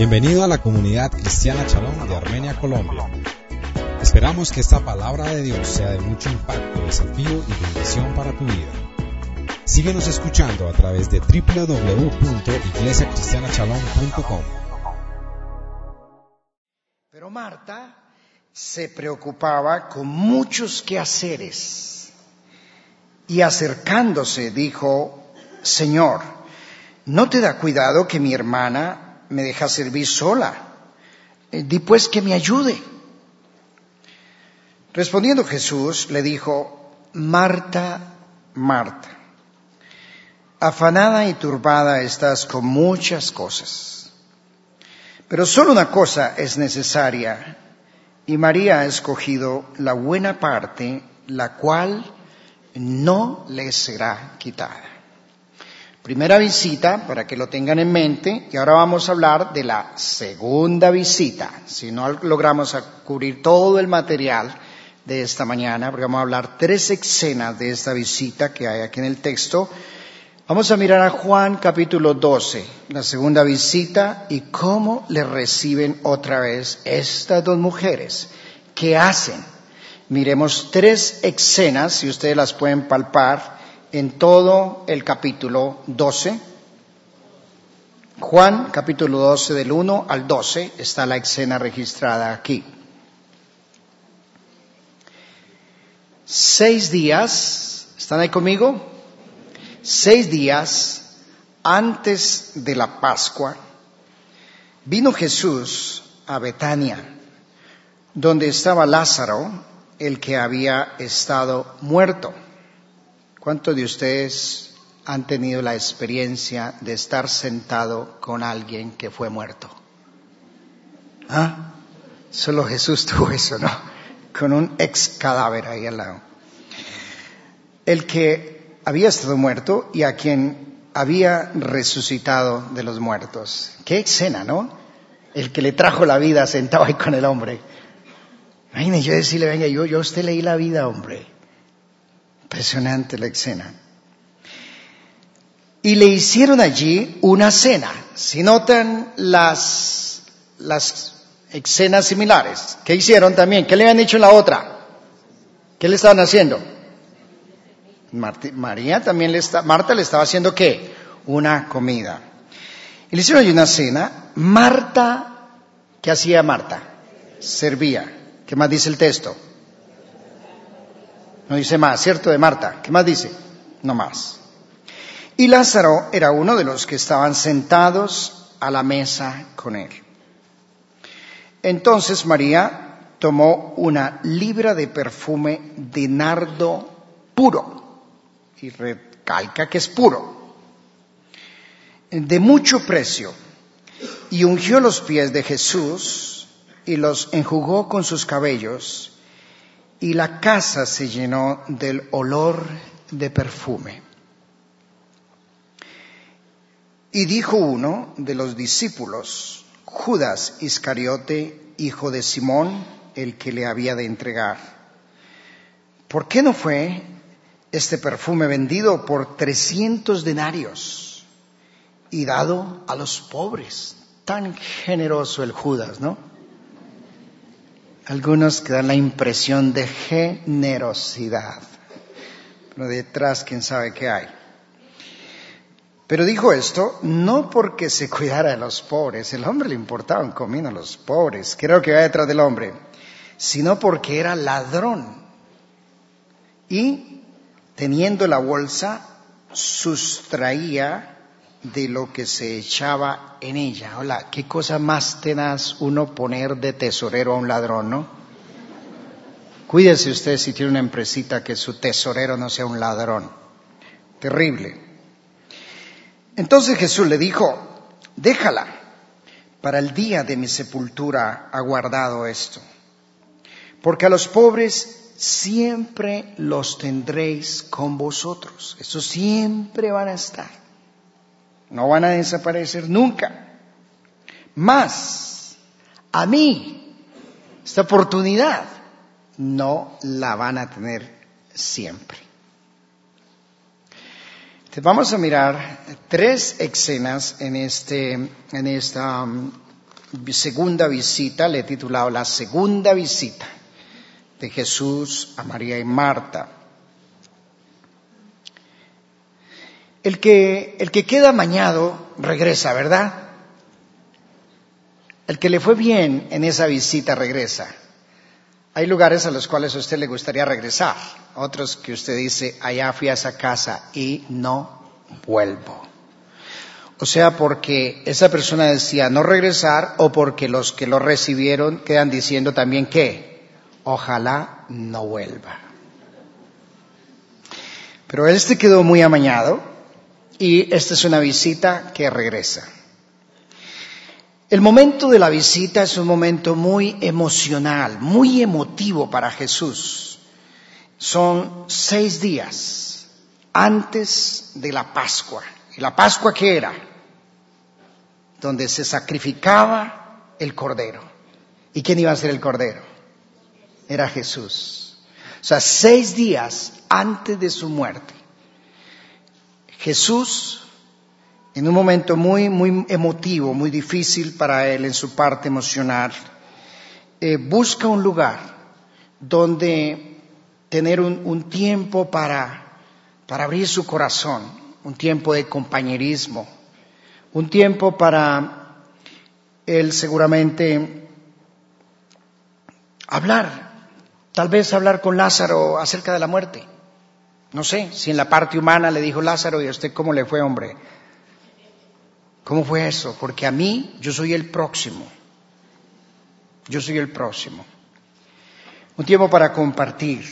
Bienvenido a la comunidad cristiana Shalom de Armenia, Colombia. Esperamos que esta palabra de Dios sea de mucho impacto, desafío y bendición para tu vida. Síguenos escuchando a través de www.iglesiacristianashalom.com. Pero Marta se preocupaba con muchos quehaceres y acercándose dijo: Señor, ¿no te da cuidado que mi hermana me deja servir sola? Di pues que me ayude. Respondiendo Jesús le dijo: Marta, Marta, afanada y turbada estás con muchas cosas, pero solo una cosa es necesaria, y María ha escogido la buena parte, la cual no le será quitada. Primera visita, para que lo tengan en mente, y ahora vamos a hablar de la segunda visita. Si no logramos cubrir todo el material de esta mañana, porque vamos a hablar 3 escenas de esta visita que hay aquí en el texto. Vamos a mirar a Juan capítulo 12, la segunda visita, y cómo le reciben otra vez estas 2 mujeres. ¿Qué hacen? Miremos 3 escenas, si ustedes las pueden palpar, en todo el capítulo 12. Juan capítulo 12 del 1 al 12 está la escena registrada aquí. 6 días, ¿están ahí conmigo? 6 días antes de la Pascua, vino Jesús a Betania, donde estaba Lázaro, el que había estado muerto. ¿Cuántos de ustedes han tenido la experiencia de estar sentado con alguien que fue muerto? ¿Ah? Solo Jesús tuvo eso, ¿no? Con un ex cadáver ahí al lado. El que había estado muerto y a quien había resucitado de los muertos. Qué escena, ¿no? El que le trajo la vida sentado ahí con el hombre. Imagínese yo decirle: venga, yo a usted leí la vida, hombre. Impresionante la escena. Y le hicieron allí una cena. Si notan las escenas similares, ¿qué hicieron también? ¿Qué le habían hecho en la otra? ¿Qué le estaban haciendo? Marta le estaba haciendo ¿qué? Una comida. Y le hicieron allí una cena. Marta, ¿qué hacía Marta? Servía. ¿Qué más dice el texto? No dice más, ¿cierto? De Marta. ¿Qué más dice? No más. Y Lázaro era uno de los que estaban sentados a la mesa con él. Entonces María tomó una libra de perfume de nardo puro, y recalca que es puro, de mucho precio, y ungió los pies de Jesús y los enjugó con sus cabellos, y la casa se llenó del olor de perfume. Y dijo uno de los discípulos, Judas Iscariote, hijo de Simón, el que le había de entregar: ¿por qué no fue este perfume vendido por 300 denarios y dado a los pobres? Tan generoso el Judas, ¿no? Algunos que dan la impresión de generosidad, pero detrás quién sabe qué hay. Pero dijo esto no porque se cuidara de los pobres, el hombre le importaba un comino a los pobres, que era lo que va detrás del hombre, sino porque era ladrón y teniendo la bolsa sustraía de lo que se echaba en ella. Hola, qué cosa más tenaz uno poner de tesorero a un ladrón, ¿no? Cuídese usted si tiene una empresita que su tesorero no sea un ladrón. Terrible. Entonces Jesús le dijo: déjala, para el día de mi sepultura ha guardado esto, porque a los pobres siempre los tendréis con vosotros. Estos siempre van a estar. No van a desaparecer nunca. Mas a mí, esta oportunidad, no la van a tener siempre. Entonces vamos a mirar 3 escenas en esta segunda visita, le he titulado La segunda visita de Jesús a María y Marta. El que queda amañado regresa, ¿verdad? El que le fue bien en esa visita regresa. Hay lugares a los cuales a usted le gustaría regresar, otros que usted dice, allá fui a esa casa y no vuelvo. O sea, porque esa persona decía no regresar, o porque los que lo recibieron quedan diciendo también que ojalá no vuelva. Pero este quedó muy amañado y esta es una visita que regresa. El momento de la visita es un momento muy emocional, muy emotivo para Jesús. Son 6 días antes de la Pascua. ¿Y la Pascua qué era? Donde se sacrificaba el Cordero. ¿Y quién iba a ser el Cordero? Era Jesús. O sea, 6 días antes de su muerte. Jesús, en un momento muy emotivo, muy difícil para él en su parte emocional, busca un lugar donde tener un tiempo para abrir su corazón, un tiempo de compañerismo, un tiempo para él seguramente hablar, tal vez hablar con Lázaro acerca de la muerte. No sé, si en la parte humana le dijo Lázaro, ¿y a usted cómo le fue, hombre? ¿Cómo fue eso? Porque a mí, yo soy el próximo. Yo soy el próximo. Un tiempo para compartir.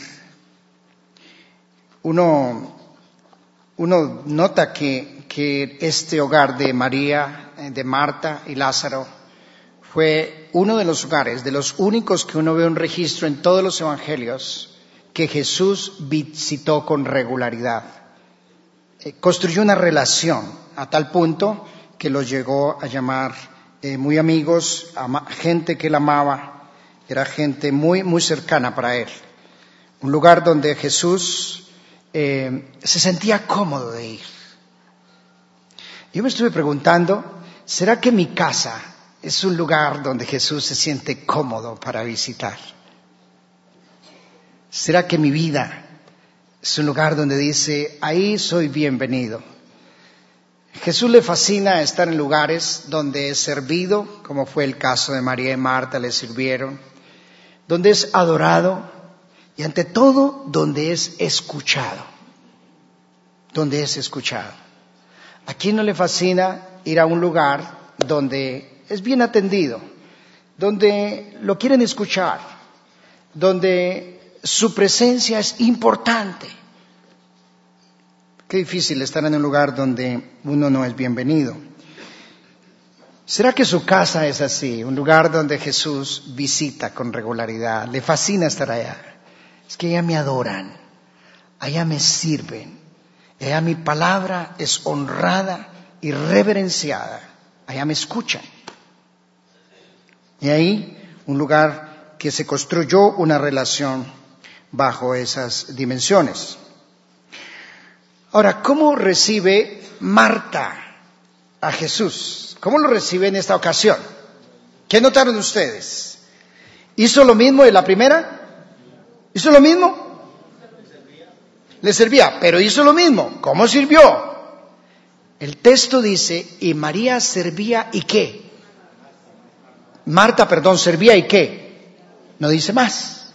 Uno nota que este hogar de María, de Marta y Lázaro fue uno de los hogares, de los únicos que uno ve un registro en todos los evangelios que Jesús visitó con regularidad. Construyó una relación a tal punto que los llegó a llamar muy amigos, gente que él amaba, era gente muy cercana para él. Un lugar donde Jesús se sentía cómodo de ir. Yo me estuve preguntando, ¿será que mi casa es un lugar donde Jesús se siente cómodo para visitar? ¿Será que mi vida es un lugar donde dice, ahí soy bienvenido? Jesús le fascina estar en lugares donde es servido, como fue el caso de María y Marta, le sirvieron, donde es adorado y ante todo donde es escuchado. Donde es escuchado. ¿A quién no le fascina ir a un lugar donde es bien atendido, donde lo quieren escuchar, donde su presencia es importante? Qué difícil estar en un lugar donde uno no es bienvenido. ¿Será que su casa es así? Un lugar donde Jesús visita con regularidad. Le fascina estar allá. Es que allá me adoran, allá me sirven, allá mi palabra es honrada y reverenciada. Allá me escuchan. Y ahí un lugar que se construyó una relación bajo esas dimensiones. Ahora, ¿cómo recibe Marta a Jesús? ¿Cómo lo recibe en esta ocasión? ¿Qué notaron ustedes? ¿Hizo lo mismo de la primera? ¿Hizo lo mismo? Le servía, pero hizo lo mismo. ¿Cómo sirvió? El texto dice, y María servía ¿y qué? Marta, servía ¿y qué? No dice más.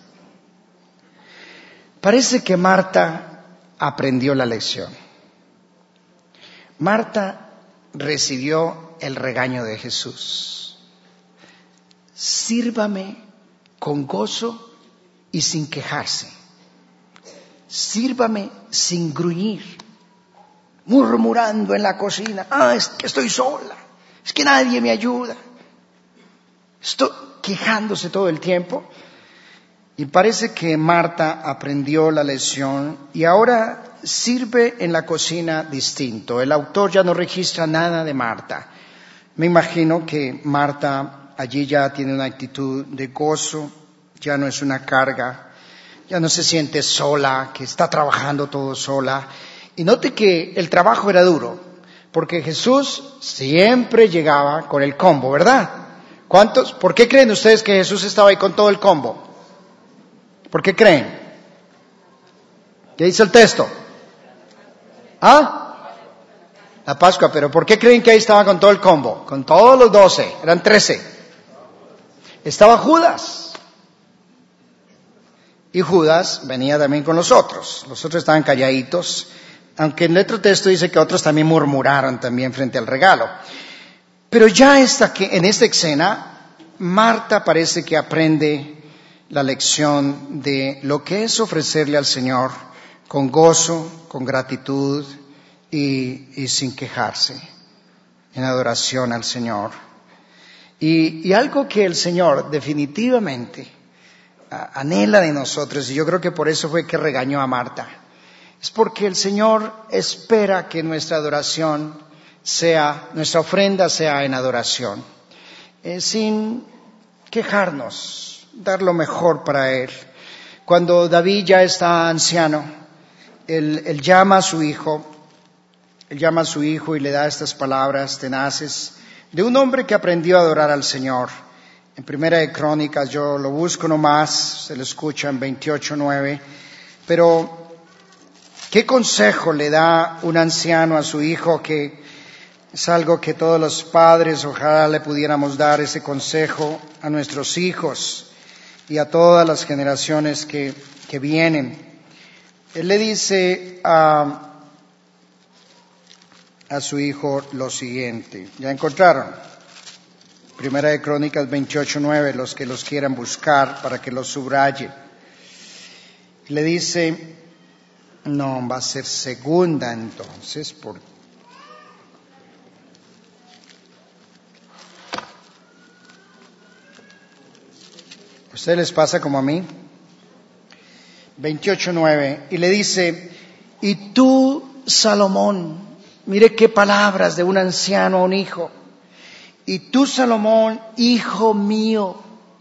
Parece que Marta aprendió la lección. Marta recibió el regaño de Jesús. Sírvame con gozo y sin quejarse. Sírvame sin gruñir, murmurando en la cocina. Es que estoy sola, es que nadie me ayuda. Estoy quejándose todo el tiempo. Y parece que Marta aprendió la lección y ahora sirve en la cocina distinto. El autor ya no registra nada de Marta. Me imagino que Marta allí ya tiene una actitud de gozo, ya no es una carga, ya no se siente sola, que está trabajando todo sola. Y note que el trabajo era duro, porque Jesús siempre llegaba con el combo, ¿verdad? ¿Cuántos? ¿Por qué creen ustedes que Jesús estaba ahí con todo el combo? ¿Por qué creen? ¿Qué dice el texto? ¿Ah? La Pascua, pero ¿por qué creen que ahí estaba con todo el combo? Con todos los 12, eran 13. Estaba Judas. Y Judas venía también con los otros. Los otros estaban calladitos, aunque en el otro texto dice que otros también murmuraron también frente al regalo. Pero ya en esta escena, Marta parece que aprende la lección de lo que es ofrecerle al Señor con gozo, con gratitud y sin quejarse, en adoración al Señor. Y algo que el Señor definitivamente anhela de nosotros, y yo creo que por eso fue que regañó a Marta, es porque el Señor espera que nuestra adoración nuestra ofrenda sea en adoración, sin quejarnos, dar lo mejor para Él. Cuando David ya está anciano, él llama a su hijo y le da estas palabras tenaces de un hombre que aprendió a adorar al Señor. En Primera de Crónicas, yo lo busco nomás, se lo escucha en 28:9, pero ¿qué consejo le da un anciano a su hijo? Que es algo que todos los padres ojalá le pudiéramos dar ese consejo a nuestros hijos y a todas las generaciones que vienen. Él le dice a su hijo lo siguiente. ¿Ya encontraron? Primera de Crónicas 28:9, los que los quieran buscar para que los subraye. Le dice, no, va a ser segunda entonces, ¿A ustedes les pasa como a mí? 28:9, y le dice, y tú, Salomón, mire qué palabras de un anciano a un hijo, y tú, Salomón, hijo mío,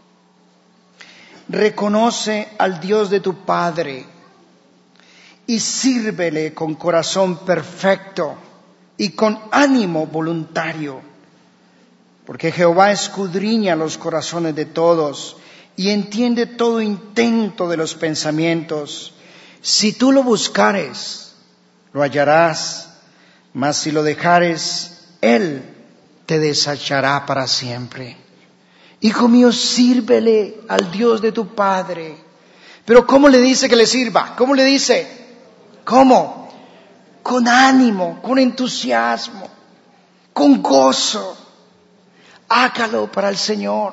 reconoce al Dios de tu Padre y sírvele con corazón perfecto y con ánimo voluntario, porque Jehová escudriña los corazones de todos y entiende todo intento de los pensamientos. Si tú lo buscares, lo hallarás, mas si lo dejares, Él te desechará para siempre. Hijo mío, sírvele al Dios de tu Padre. Pero ¿cómo le dice que le sirva? ¿Cómo le dice? ¿Cómo? Con ánimo, con entusiasmo, con gozo. Hágalo para el Señor.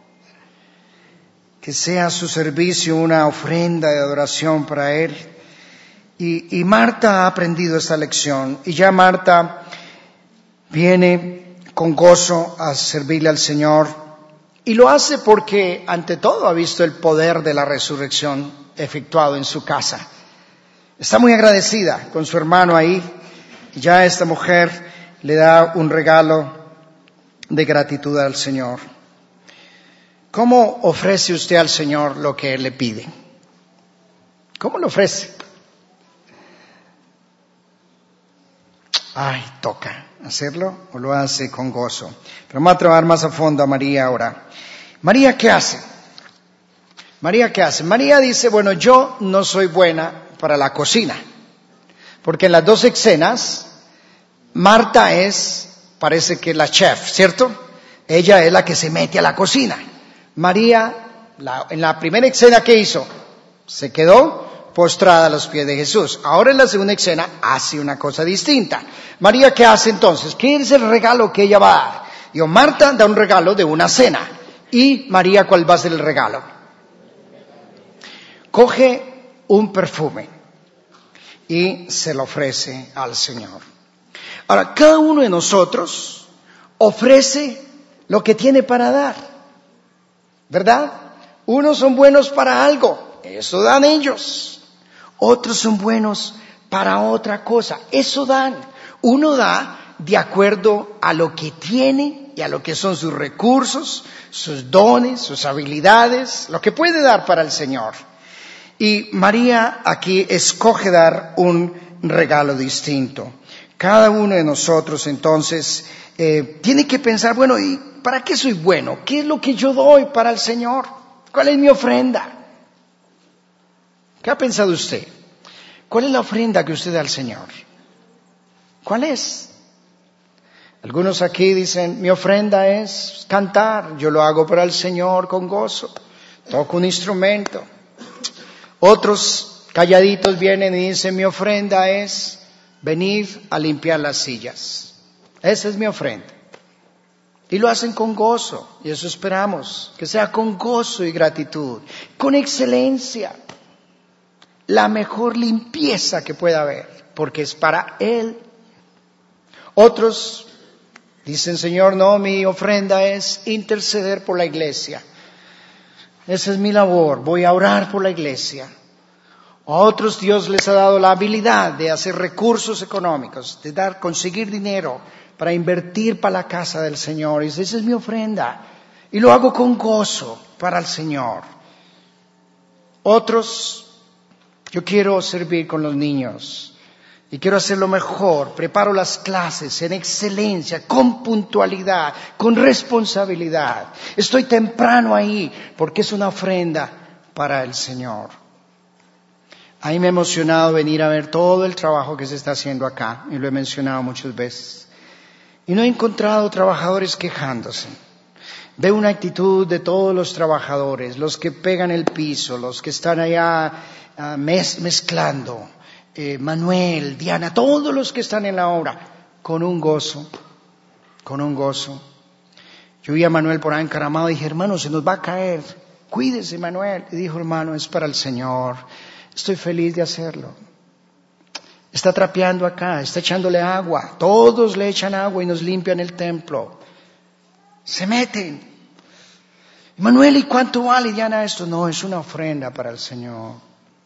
Que sea su servicio una ofrenda de adoración para Él. Y Marta ha aprendido esta lección. Y ya Marta viene con gozo a servirle al Señor. Y lo hace porque, ante todo, ha visto el poder de la resurrección efectuado en su casa. Está muy agradecida con su hermano ahí. Ya esta mujer le da un regalo de gratitud al Señor. ¿Cómo ofrece usted al Señor lo que Él le pide? ¿Cómo lo ofrece? Ay, toca hacerlo o lo hace con gozo. Pero vamos a trabajar más a fondo a María ahora. ¿María qué hace? María qué hace? María dice, bueno, yo no soy buena para la cocina. Porque en las dos escenas, Marta parece que la chef, ¿cierto? Ella es la que se mete a la cocina. María, en la primera escena, ¿qué hizo? Se quedó postrada a los pies de Jesús. Ahora en la segunda escena hace una cosa distinta. María, ¿qué hace entonces? ¿Qué es el regalo que ella va a dar? Digo, Marta da un regalo de una cena. ¿Y María cuál va a ser el regalo? Coge un perfume y se lo ofrece al Señor. Ahora, cada uno de nosotros ofrece lo que tiene para dar, ¿verdad? Unos son buenos para algo, eso dan ellos. Otros son buenos para otra cosa, eso dan. Uno da de acuerdo a lo que tiene y a lo que son sus recursos, sus dones, sus habilidades, lo que puede dar para el Señor. Y María aquí escoge dar un regalo distinto. Cada uno de nosotros entonces tiene que pensar, bueno, ¿y para qué soy bueno? ¿Qué es lo que yo doy para el Señor? ¿Cuál es mi ofrenda? ¿Qué ha pensado usted? ¿Cuál es la ofrenda que usted da al Señor? ¿Cuál es? Algunos aquí dicen, mi ofrenda es cantar, yo lo hago para el Señor con gozo, toco un instrumento. Otros calladitos vienen y dicen, mi ofrenda es venir a limpiar las sillas. Esa es mi ofrenda. Y lo hacen con gozo, y eso esperamos, que sea con gozo y gratitud, con excelencia, la mejor limpieza que pueda haber, porque es para Él. Otros dicen, Señor, no, mi ofrenda es interceder por la iglesia. Esa es mi labor, voy a orar por la iglesia. A otros Dios les ha dado la habilidad de hacer recursos económicos, de conseguir dinero para invertir para la casa del Señor. Y dice, esa es mi ofrenda. Y lo hago con gozo para el Señor. Otros, yo quiero servir con los niños. Y quiero hacerlo mejor. Preparo las clases en excelencia, con puntualidad, con responsabilidad. Estoy temprano ahí porque es una ofrenda para el Señor. A mí me ha emocionado venir a ver todo el trabajo que se está haciendo acá. Y lo he mencionado muchas veces. Y no he encontrado trabajadores quejándose. Veo una actitud de todos los trabajadores, los que pegan el piso, los que están allá mezclando. Manuel, Diana, todos los que están en la obra, con un gozo. Yo vi a Manuel por ahí encaramado y dije, hermano, se nos va a caer, cuídese Manuel. Y dijo, hermano, es para el Señor, estoy feliz de hacerlo. Está trapeando acá, está echándole agua, todos le echan agua y nos limpian el templo. Se meten. Manuel, ¿y cuánto vale, Diana, esto? No, es una ofrenda para el Señor.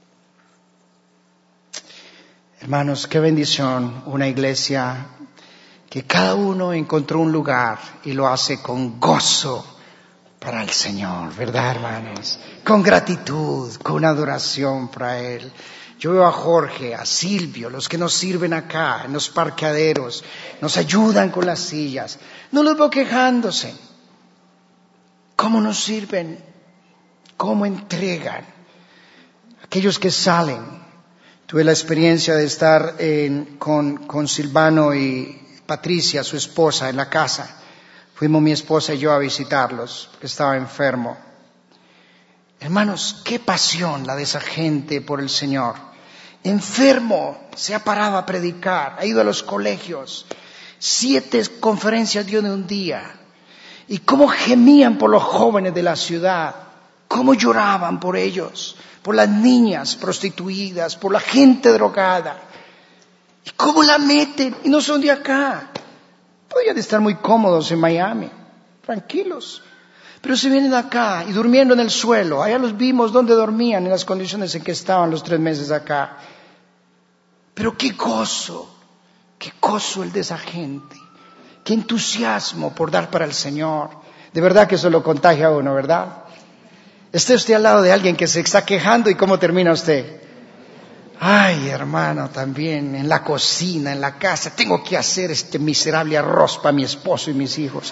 Hermanos, qué bendición una iglesia que cada uno encontró un lugar y lo hace con gozo para el Señor, ¿verdad, hermanos? Con gratitud, con adoración para Él. Yo veo a Jorge, a Silvio, los que nos sirven acá, en los parqueaderos, nos ayudan con las sillas. No los veo quejándose. ¿Cómo nos sirven? ¿Cómo entregan? Aquellos que salen. Tuve la experiencia de estar con Silvano y Patricia, su esposa, en la casa. Fuimos mi esposa y yo a visitarlos, porque estaba enfermo. Hermanos, qué pasión la de esa gente por el Señor. Enfermo, se ha parado a predicar, ha ido a los colegios. 7 conferencias dio en un día. Y cómo gemían por los jóvenes de la ciudad, cómo lloraban por ellos, por las niñas prostituidas, por la gente drogada. Y cómo la meten, y no son de acá. Podrían estar muy cómodos en Miami, tranquilos. Pero se vienen acá y durmiendo en el suelo. Allá los vimos donde dormían, en las condiciones en que estaban los 3 meses acá. Pero qué gozo el de esa gente. Qué entusiasmo por dar para el Señor. De verdad que eso lo contagia a uno, ¿verdad? Esté usted al lado de alguien que se está quejando y ¿cómo termina usted? Ay, hermano, también en la cocina, en la casa, tengo que hacer este miserable arroz para mi esposo y mis hijos.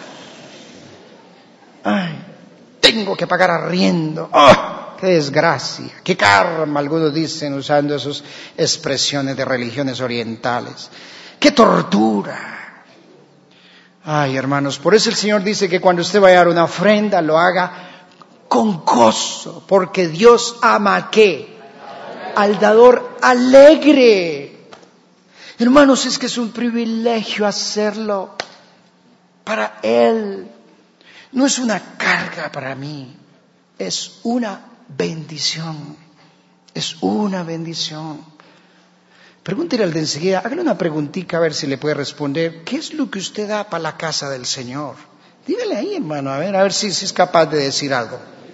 Ay, tengo que pagar arriendo. ¡Oh, qué desgracia! ¡Qué karma! Algunos dicen usando esas expresiones de religiones orientales. ¡Qué tortura! Ay, hermanos, por eso el Señor dice que cuando usted vaya a dar una ofrenda, lo haga con gozo, porque Dios ama ¿a qué? Al dador alegre. Hermanos, es que es un privilegio hacerlo para Él. No es una carga para mí, es una bendición. Es una bendición. Pregúntele al de enseguida, hágale una preguntita a ver si le puede responder. ¿Qué es lo que usted da para la casa del Señor? Dígale ahí, hermano, a ver si es capaz de decir algo.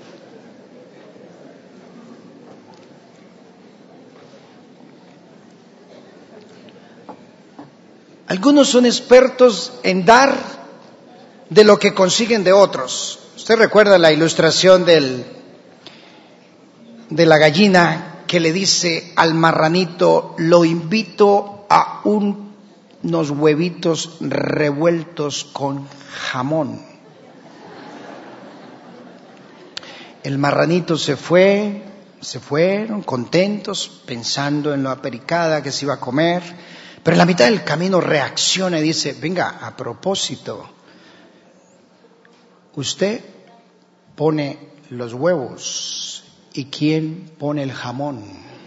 Algunos son expertos en dar de lo que consiguen de otros. Usted recuerda la ilustración de la gallina que le dice al marranito, lo invito a un unos huevitos revueltos con jamón. El marranito se fueron contentos, pensando en lo apericada que se iba a comer, pero en la mitad del camino reacciona y dice, venga, a propósito, usted pone los huevos, ¿y quién pone el jamón?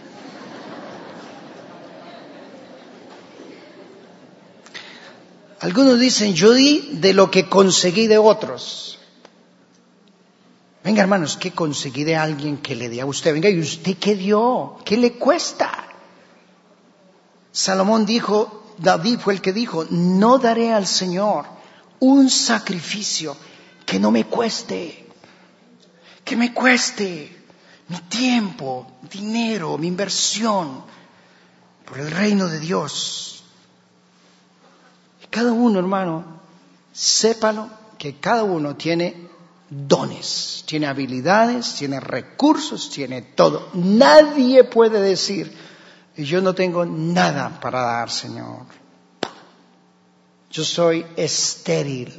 Algunos dicen, yo di de lo que conseguí de otros. Venga, hermanos, ¿qué conseguí de alguien que le dé a usted? Venga, ¿y usted qué dio? ¿Qué le cuesta? Salomón dijo, David fue el que dijo, no daré al Señor un sacrificio que no me cueste. Que me cueste mi tiempo, dinero, mi inversión por el reino de Dios. Y cada uno, hermano, sépalo que cada uno tiene dones, tiene habilidades, tiene recursos, tiene todo. Nadie puede decir, yo no tengo nada para dar, Señor. Yo soy estéril.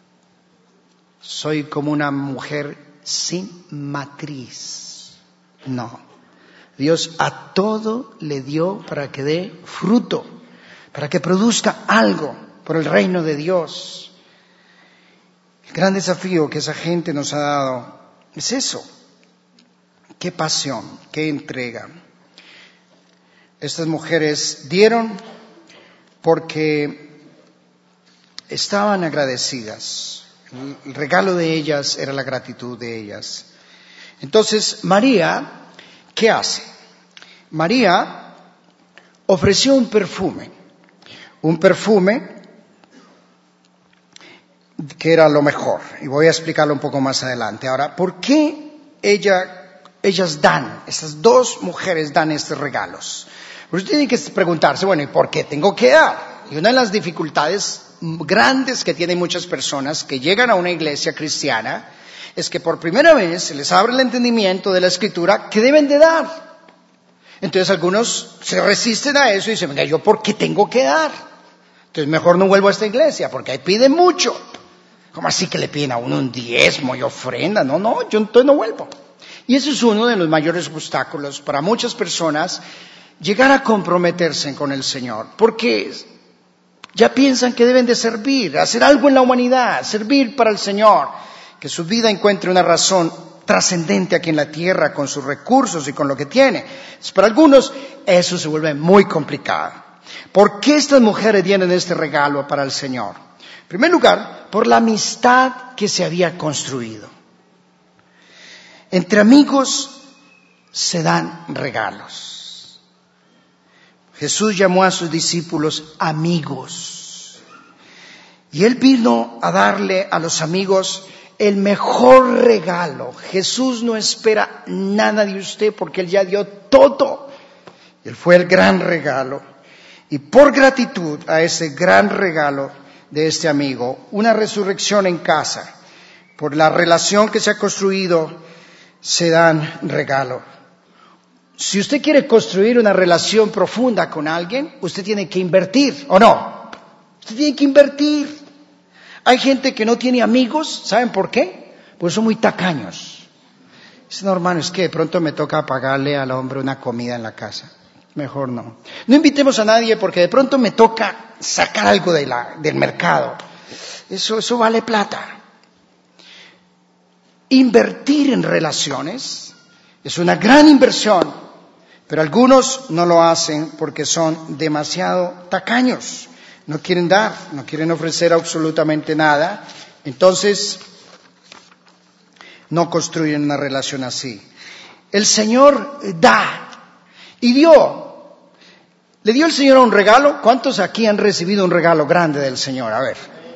Soy como una mujer sin matriz. No. Dios a todo le dio para que dé fruto, para que produzca algo por el reino de Dios. El gran desafío que esa gente nos ha dado es eso. Qué pasión, qué entrega. Estas mujeres dieron porque estaban agradecidas. El regalo de ellas era la gratitud de ellas. Entonces, María, ¿qué hace? María ofreció un perfume que era lo mejor. Y voy a explicarlo un poco más adelante. Ahora, ¿por qué ellas dan, estas dos mujeres dan estos regalos? Usted tiene que preguntarse, bueno, ¿y por qué tengo que dar? Y una de las dificultades grandes que tienen muchas personas que llegan a una iglesia cristiana es que por primera vez se les abre el entendimiento de la Escritura que deben de dar. Entonces algunos se resisten a eso y dicen, venga, ¿yo por qué tengo que dar? Entonces mejor no vuelvo a esta iglesia porque ahí piden mucho. ¿Cómo así que le piden a uno un diezmo y ofrenda? No, yo entonces no vuelvo. Y ese es uno de los mayores obstáculos para muchas personas llegar a comprometerse con el Señor, porque ya piensan que deben de servir, hacer algo en la humanidad, servir para el Señor, que su vida encuentre una razón trascendente aquí en la tierra con sus recursos y con lo que tiene. Para algunos eso se vuelve muy complicado. ¿Por qué estas mujeres tienen este regalo para el Señor? En primer lugar, por la amistad que se había construido. Entre amigos se dan regalos. Jesús llamó a sus discípulos amigos. Y Él vino a darle a los amigos el mejor regalo. Jesús no espera nada de usted porque Él ya dio todo. Él fue el gran regalo. Y por gratitud a ese gran regalo de este amigo, una resurrección en casa, por la relación que se ha construido, se dan regalo. Si usted quiere construir una relación profunda con alguien, usted tiene que invertir, ¿o no? Usted tiene que invertir. Hay gente que no tiene amigos, ¿saben por qué? Pues son muy tacaños. Dicen, no, hermano, es que de pronto me toca pagarle al hombre una comida en la casa. Mejor no. No invitemos a nadie porque de pronto me toca sacar algo del mercado. Eso vale plata. Invertir en relaciones es una gran inversión, pero algunos no lo hacen porque son demasiado tacaños. No quieren dar, no quieren ofrecer absolutamente nada. Entonces, no construyen una relación así. El Señor da y dio. ¿Le dio el Señor un regalo? ¿Cuántos aquí han recibido un regalo grande del Señor? A ver.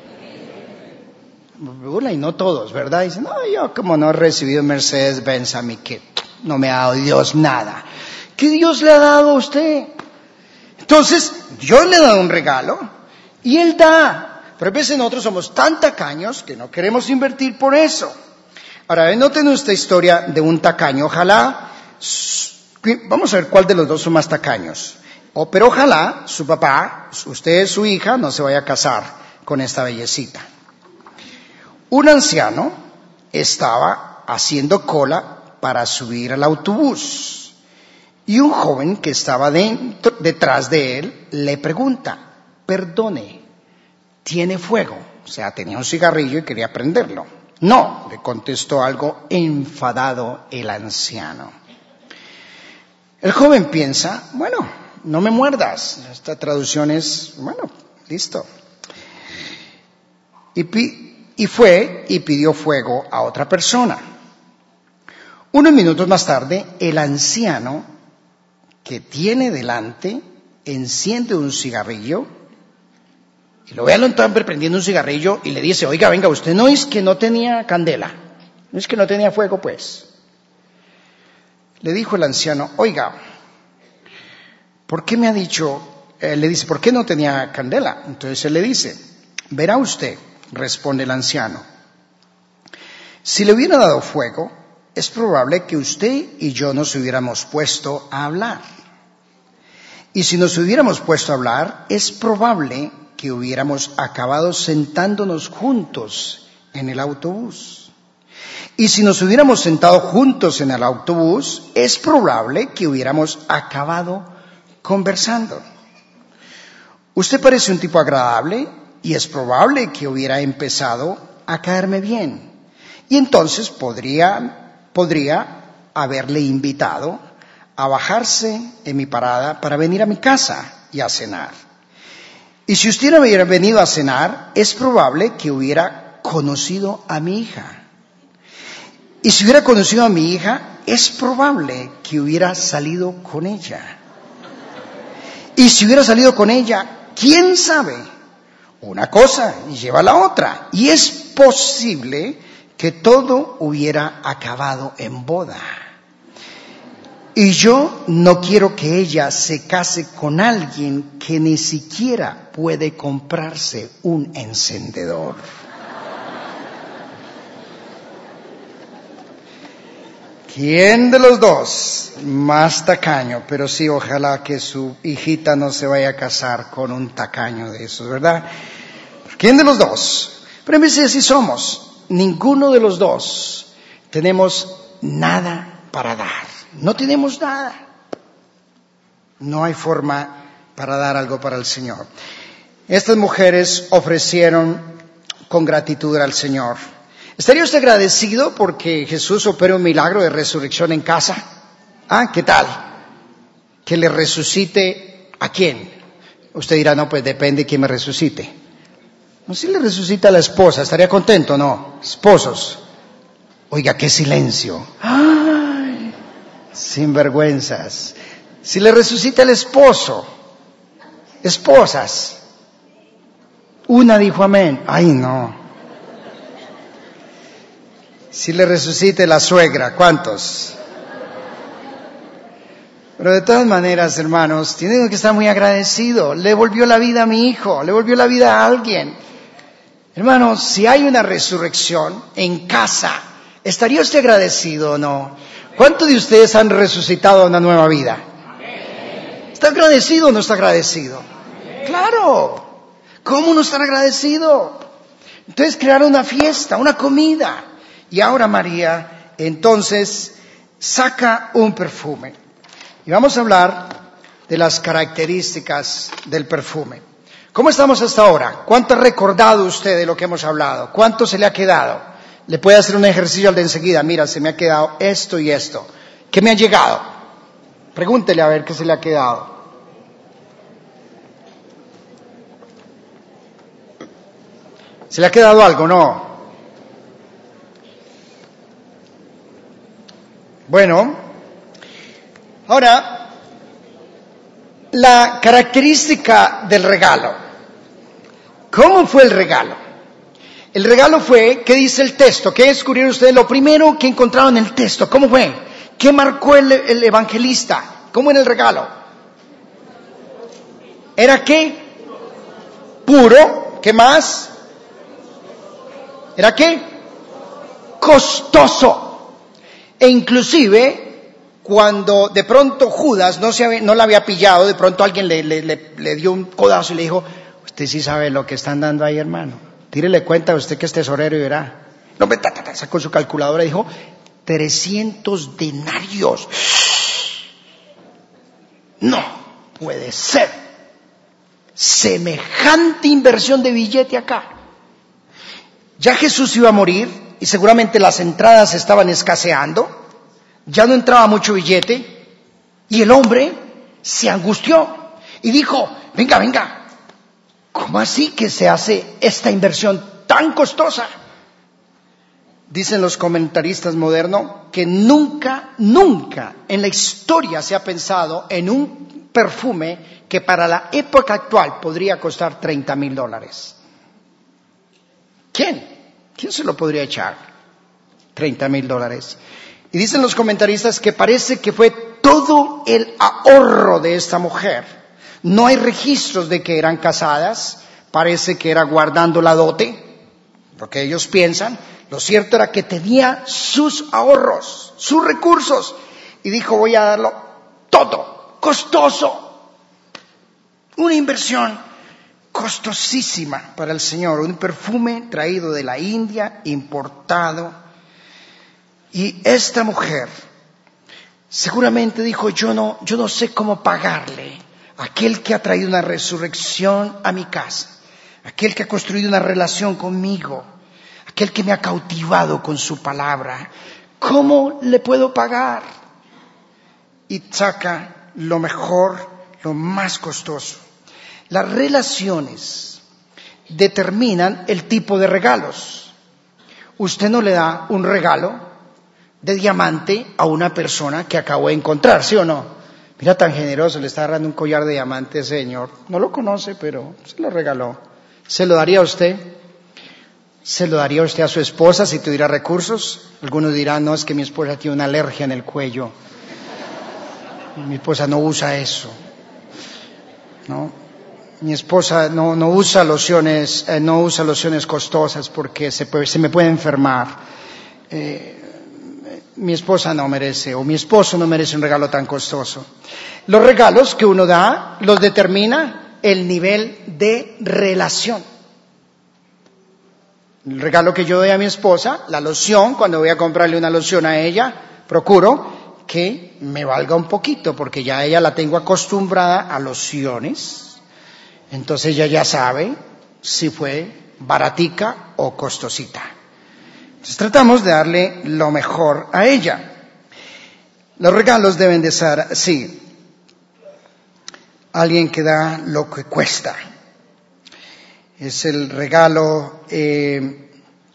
Y no todos, ¿verdad? Dicen, no, yo como no he recibido Mercedes-Benz a mí, que no me ha dado Dios nada. ¿Qué Dios le ha dado a usted? Entonces, Dios le ha dado un regalo y Él da. Pero a veces nosotros somos tan tacaños que no queremos invertir por eso. Ahora, noten esta historia de un tacaño. Ojalá, vamos a ver cuál de los dos son más tacaños. pero ojalá su papá, usted, su hija, no se vaya a casar con esta bellecita. Un anciano estaba haciendo cola para subir al autobús y un joven que estaba detrás de él le pregunta, perdone, ¿tiene fuego? O sea, tenía un cigarrillo y quería prenderlo. No, le contestó algo enfadado el anciano. El joven piensa, bueno, no me muerdas. Esta traducción es, bueno, listo. Y fue y pidió fuego a otra persona. Unos minutos más tarde, el anciano que tiene delante enciende un cigarrillo y lo ve al hombre prendiendo un cigarrillo y le dice, oiga, venga, usted no es que no tenía candela, no es que no tenía fuego, pues. Le dijo el anciano, oiga, ¿por qué me ha dicho? Le dice, ¿por qué no tenía candela? Entonces él le dice, verá usted, responde el anciano, si le hubiera dado fuego, es probable que usted y yo nos hubiéramos puesto a hablar. Y si nos hubiéramos puesto a hablar, es probable que hubiéramos acabado sentándonos juntos en el autobús. Y si nos hubiéramos sentado juntos en el autobús, es probable que hubiéramos acabado conversando. Usted parece un tipo agradable y es probable que hubiera empezado a caerme bien. Y entonces podría haberle invitado a bajarse en mi parada para venir a mi casa y a cenar. Y si usted hubiera venido a cenar, es probable que hubiera conocido a mi hija. Y si hubiera conocido a mi hija, es probable que hubiera salido con ella. Y si hubiera salido con ella, ¿quién sabe? Una cosa lleva a la otra. Y es posible que todo hubiera acabado en boda. Y yo no quiero que ella se case con alguien que ni siquiera puede comprarse un encendedor. ¿Quién de los dos? Más tacaño, pero sí, ojalá que su hijita no se vaya a casar con un tacaño de esos, ¿verdad? ¿Quién de los dos? Pero en vez de así somos. Ninguno de los dos tenemos nada para dar. No tenemos nada. No hay forma para dar algo para el Señor. Estas mujeres ofrecieron con gratitud al Señor. ¿Estaría usted agradecido porque Jesús operó un milagro de resurrección en casa? ¿Qué tal? ¿Que le resucite a quién? Usted dirá, no, pues depende de quién me resucite. No, si le resucita a la esposa, ¿estaría contento? No. Esposos. Oiga, qué silencio. ¡Ay! Sinvergüenzas. Si le resucita el esposo. Esposas. Una dijo amén. Ay, no. Si le resucite la suegra, ¿cuántos? Pero de todas maneras, hermanos, tiene que estar muy agradecido. Le volvió la vida a mi hijo, le volvió la vida a alguien. Hermanos, si hay una resurrección en casa, ¿estaría usted agradecido o no? ¿Cuántos de ustedes han resucitado a una nueva vida? ¿Está agradecido o no está agradecido? Claro. ¿Cómo no estar agradecido? Entonces crearon una fiesta, una comida. Y ahora María, entonces, saca un perfume. Y vamos a hablar de las características del perfume. ¿Cómo estamos hasta ahora? ¿Cuánto ha recordado usted de lo que hemos hablado? ¿Cuánto se le ha quedado? Le puede hacer un ejercicio al de enseguida. Mira, se me ha quedado esto y esto. ¿Qué me ha llegado? Pregúntele a ver qué se le ha quedado. ¿Se le ha quedado algo? No. Bueno, ahora, la característica del regalo. ¿Cómo fue el regalo? El regalo fue, ¿qué dice el texto? ¿Qué descubrieron ustedes? Lo primero que encontraron en el texto, ¿cómo fue? ¿Qué marcó el evangelista? ¿Cómo era el regalo? ¿Era qué? Puro. ¿Qué más? ¿Era qué? Costoso. E inclusive, cuando de pronto Judas no la había pillado, de pronto alguien le dio un codazo y le dijo, usted sí sabe lo que están dando ahí, hermano. Tírele cuenta a usted que es tesorero y verá. No, sacó su calculadora y dijo, 300 denarios. No puede ser semejante inversión de billete acá. Ya Jesús iba a morir y seguramente las entradas estaban escaseando. Ya no entraba mucho billete y el hombre se angustió y dijo, venga, ¿cómo así que se hace esta inversión tan costosa? Dicen los comentaristas modernos que nunca en la historia se ha pensado en un perfume que para la época actual podría costar $30,000. ¿Quién se lo podría echar? $30,000. Y dicen los comentaristas que parece que fue todo el ahorro de esta mujer. No hay registros de que eran casadas, parece que era guardando la dote, lo que ellos piensan. Lo cierto era que tenía sus ahorros, sus recursos, y dijo, voy a darlo todo, costoso. Una inversión costosísima para el Señor, un perfume traído de la India, importado. Y esta mujer seguramente dijo, yo no sé cómo pagarle a aquel que ha traído una resurrección a mi casa, aquel que ha construido una relación conmigo, aquel que me ha cautivado con su palabra. ¿Cómo le puedo pagar? Y saca lo mejor, lo más costoso. Las relaciones determinan el tipo de regalos. Usted no le da un regalo de diamante a una persona que acabó de encontrar, ¿sí o no? Mira, tan generoso, le está dando un collar de diamante, señor. No lo conoce, pero se lo regaló. ¿Se lo daría a usted? ¿Se lo daría usted a su esposa si tuviera recursos? Algunos dirán, no, es que mi esposa tiene una alergia en el cuello. Mi esposa no usa eso. ¿No? Mi esposa no usa lociones costosas porque se me puede enfermar. Mi esposa no merece, o mi esposo no merece un regalo tan costoso. Los regalos que uno da los determina el nivel de relación. El regalo que yo doy a mi esposa, la loción, cuando voy a comprarle una loción a ella, procuro que me valga un poquito, porque ya ella la tengo acostumbrada a lociones. Entonces ella ya sabe si fue baratica o costosita. Entonces tratamos de darle lo mejor a ella. Los regalos deben de ser así. Alguien que da lo que cuesta. Es el regalo que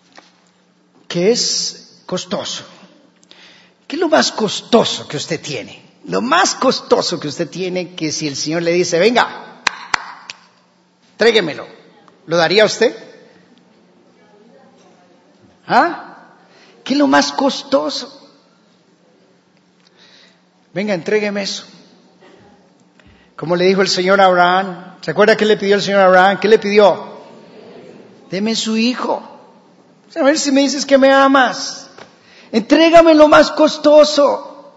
es costoso. ¿Qué es lo más costoso que usted tiene? Lo más costoso que usted tiene, que si el Señor le dice, venga, tréguemelo, ¿lo daría a usted? ¿Ah? ¿Qué es lo más costoso? Venga, entrégueme eso. Como le dijo el Señor a Abraham. ¿Se acuerda qué le pidió el Señor a Abraham? ¿Qué le pidió? Deme su hijo. A ver si me dices que me amas. Entrégame lo más costoso.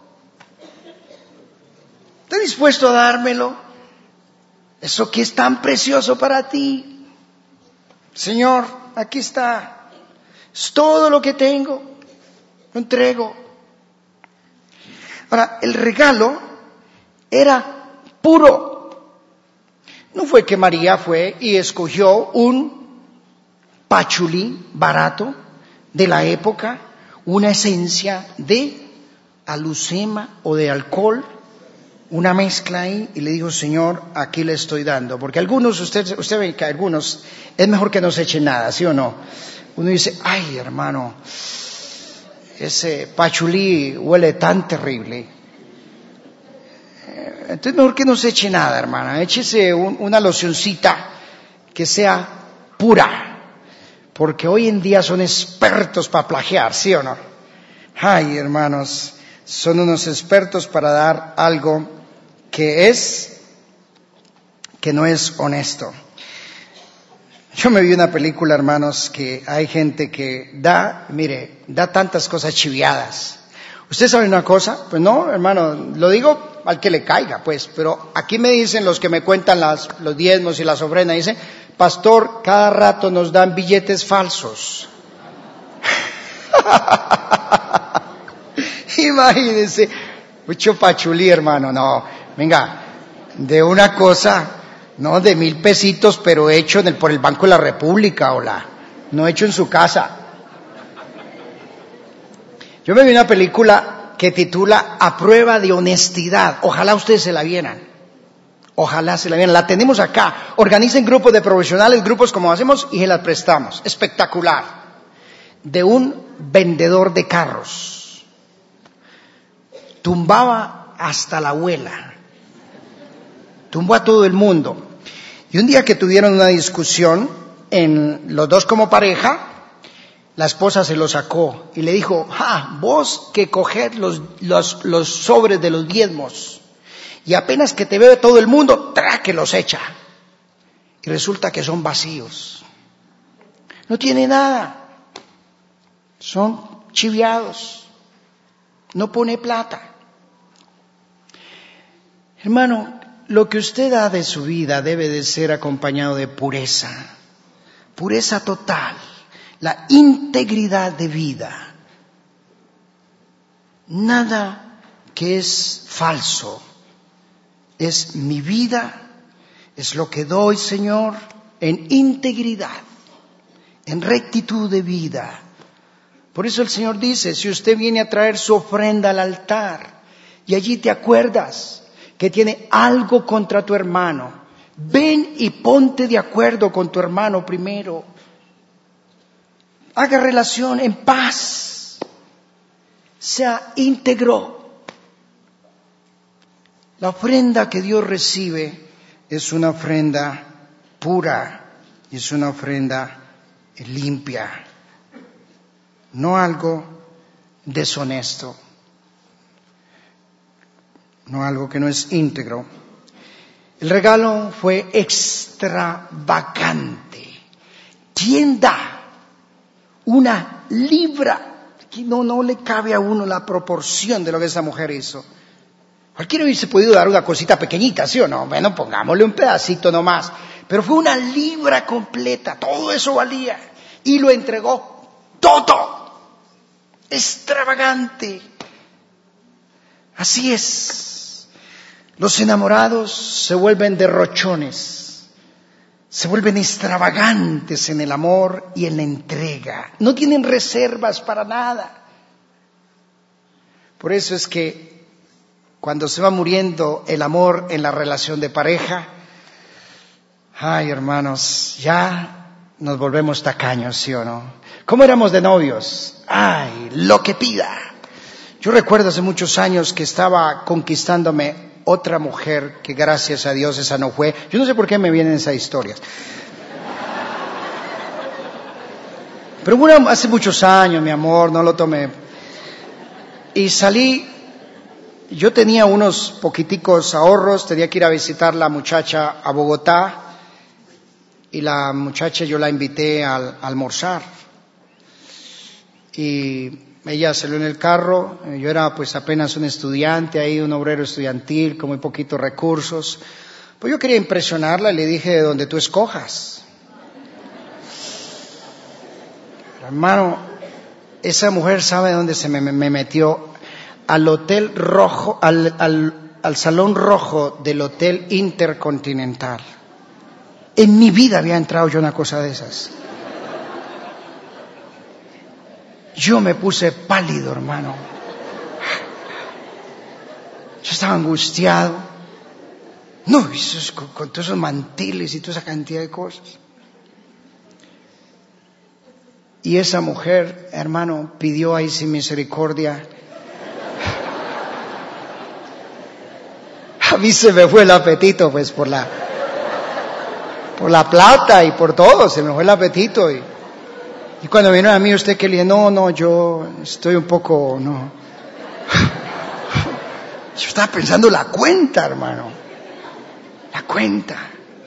¿Estás dispuesto a dármelo? Eso que es tan precioso para ti. Señor, aquí está. Es todo lo que tengo. Lo entrego. Ahora, el regalo era puro. No fue que María fue y escogió un pachulí barato de la época, una esencia de alucema o de alcohol, una mezcla ahí, y le dijo, Señor, aquí le estoy dando. Porque algunos, usted ve que algunos, es mejor que no se eche nada, ¿sí o no? Uno dice, ay hermano, ese pachulí huele tan terrible. Entonces mejor que no se eche nada, hermana. Échese una locioncita que sea pura. Porque hoy en día son expertos para plagiar, ¿sí o no? Ay, hermanos, son unos expertos para dar algo que no es honesto. Yo me vi una película, hermanos, que hay gente que da tantas cosas chiviadas. ¿Usted sabe una cosa? Pues no, hermano, lo digo al que le caiga, pues. Pero aquí me dicen los que me cuentan los diezmos y las ofrendas, dicen, pastor, cada rato nos dan billetes falsos. Imagínense, mucho pachulí, hermano, no, venga, de una cosa, no, de 1,000 pesitos, pero hecho por el Banco de la República, no hecho en su casa. Yo me vi una película que titula A Prueba de Honestidad, ojalá ustedes se la vieran, la tenemos acá, organicen grupos de profesionales, grupos como hacemos y se las prestamos, espectacular, de un vendedor de carros. Tumbaba hasta la abuela, tumbó a todo el mundo. Y un día que tuvieron una discusión, los dos como pareja, la esposa se lo sacó y le dijo, vos que coged los sobres de los diezmos y apenas que te ve todo el mundo, que los echa. Y resulta que son vacíos. No tiene nada. Son chiviados. No pone plata. Hermano, lo que usted da de su vida debe de ser acompañado de pureza total, la integridad de vida. Nada que es falso. Es mi vida, es lo que doy, Señor, en integridad, en rectitud de vida. Por eso el Señor dice, si usted viene a traer su ofrenda al altar y allí te acuerdas que tiene algo contra tu hermano, ven y ponte de acuerdo con tu hermano primero. Haga relación en paz. Sea íntegro. La ofrenda que Dios recibe es una ofrenda pura, es una ofrenda limpia, no algo deshonesto. No algo que no es íntegro. El regalo fue extravagante. ¿Quién da 1 libra? Aquí no le cabe a uno la proporción de lo que esa mujer hizo. Cualquiera hubiese podido dar una cosita pequeñita, ¿sí o no? Bueno, pongámosle un pedacito nomás. Pero fue 1 libra completa, todo eso valía. Y lo entregó todo. Extravagante. Así es. Los enamorados se vuelven derrochones, se vuelven extravagantes en el amor y en la entrega. No tienen reservas para nada. Por eso es que cuando se va muriendo el amor en la relación de pareja, ay hermanos, ya nos volvemos tacaños, ¿sí o no? ¿Cómo éramos de novios? Ay, lo que pida. Yo recuerdo hace muchos años que estaba conquistándome otra mujer que gracias a Dios esa no fue. Yo no sé por qué me vienen esas historias. Pero bueno, hace muchos años, mi amor, no lo tomé. Y salí, yo tenía unos poquiticos ahorros, tenía que ir a visitar la muchacha a Bogotá. Y la muchacha yo la invité a almorzar. Y ella salió en el carro, yo era pues apenas un estudiante ahí, un obrero estudiantil con muy poquitos recursos. Pues yo quería impresionarla y le dije, de donde tú escojas. Pero, hermano, esa mujer sabe dónde se me metió, al hotel rojo, al salón rojo del Hotel Intercontinental. En mi vida había entrado yo una cosa de esas. Yo me puse pálido, hermano. Yo estaba angustiado. No, con todos esos mantiles y toda esa cantidad de cosas. Y esa mujer, hermano, pidió ahí sin misericordia. A mí se me fue el apetito, pues, por la plata y por todo, se me fue el apetito. Y cuando vino a mí, usted que le dije, no, yo estoy un poco, no. Yo estaba pensando la cuenta, hermano. La cuenta.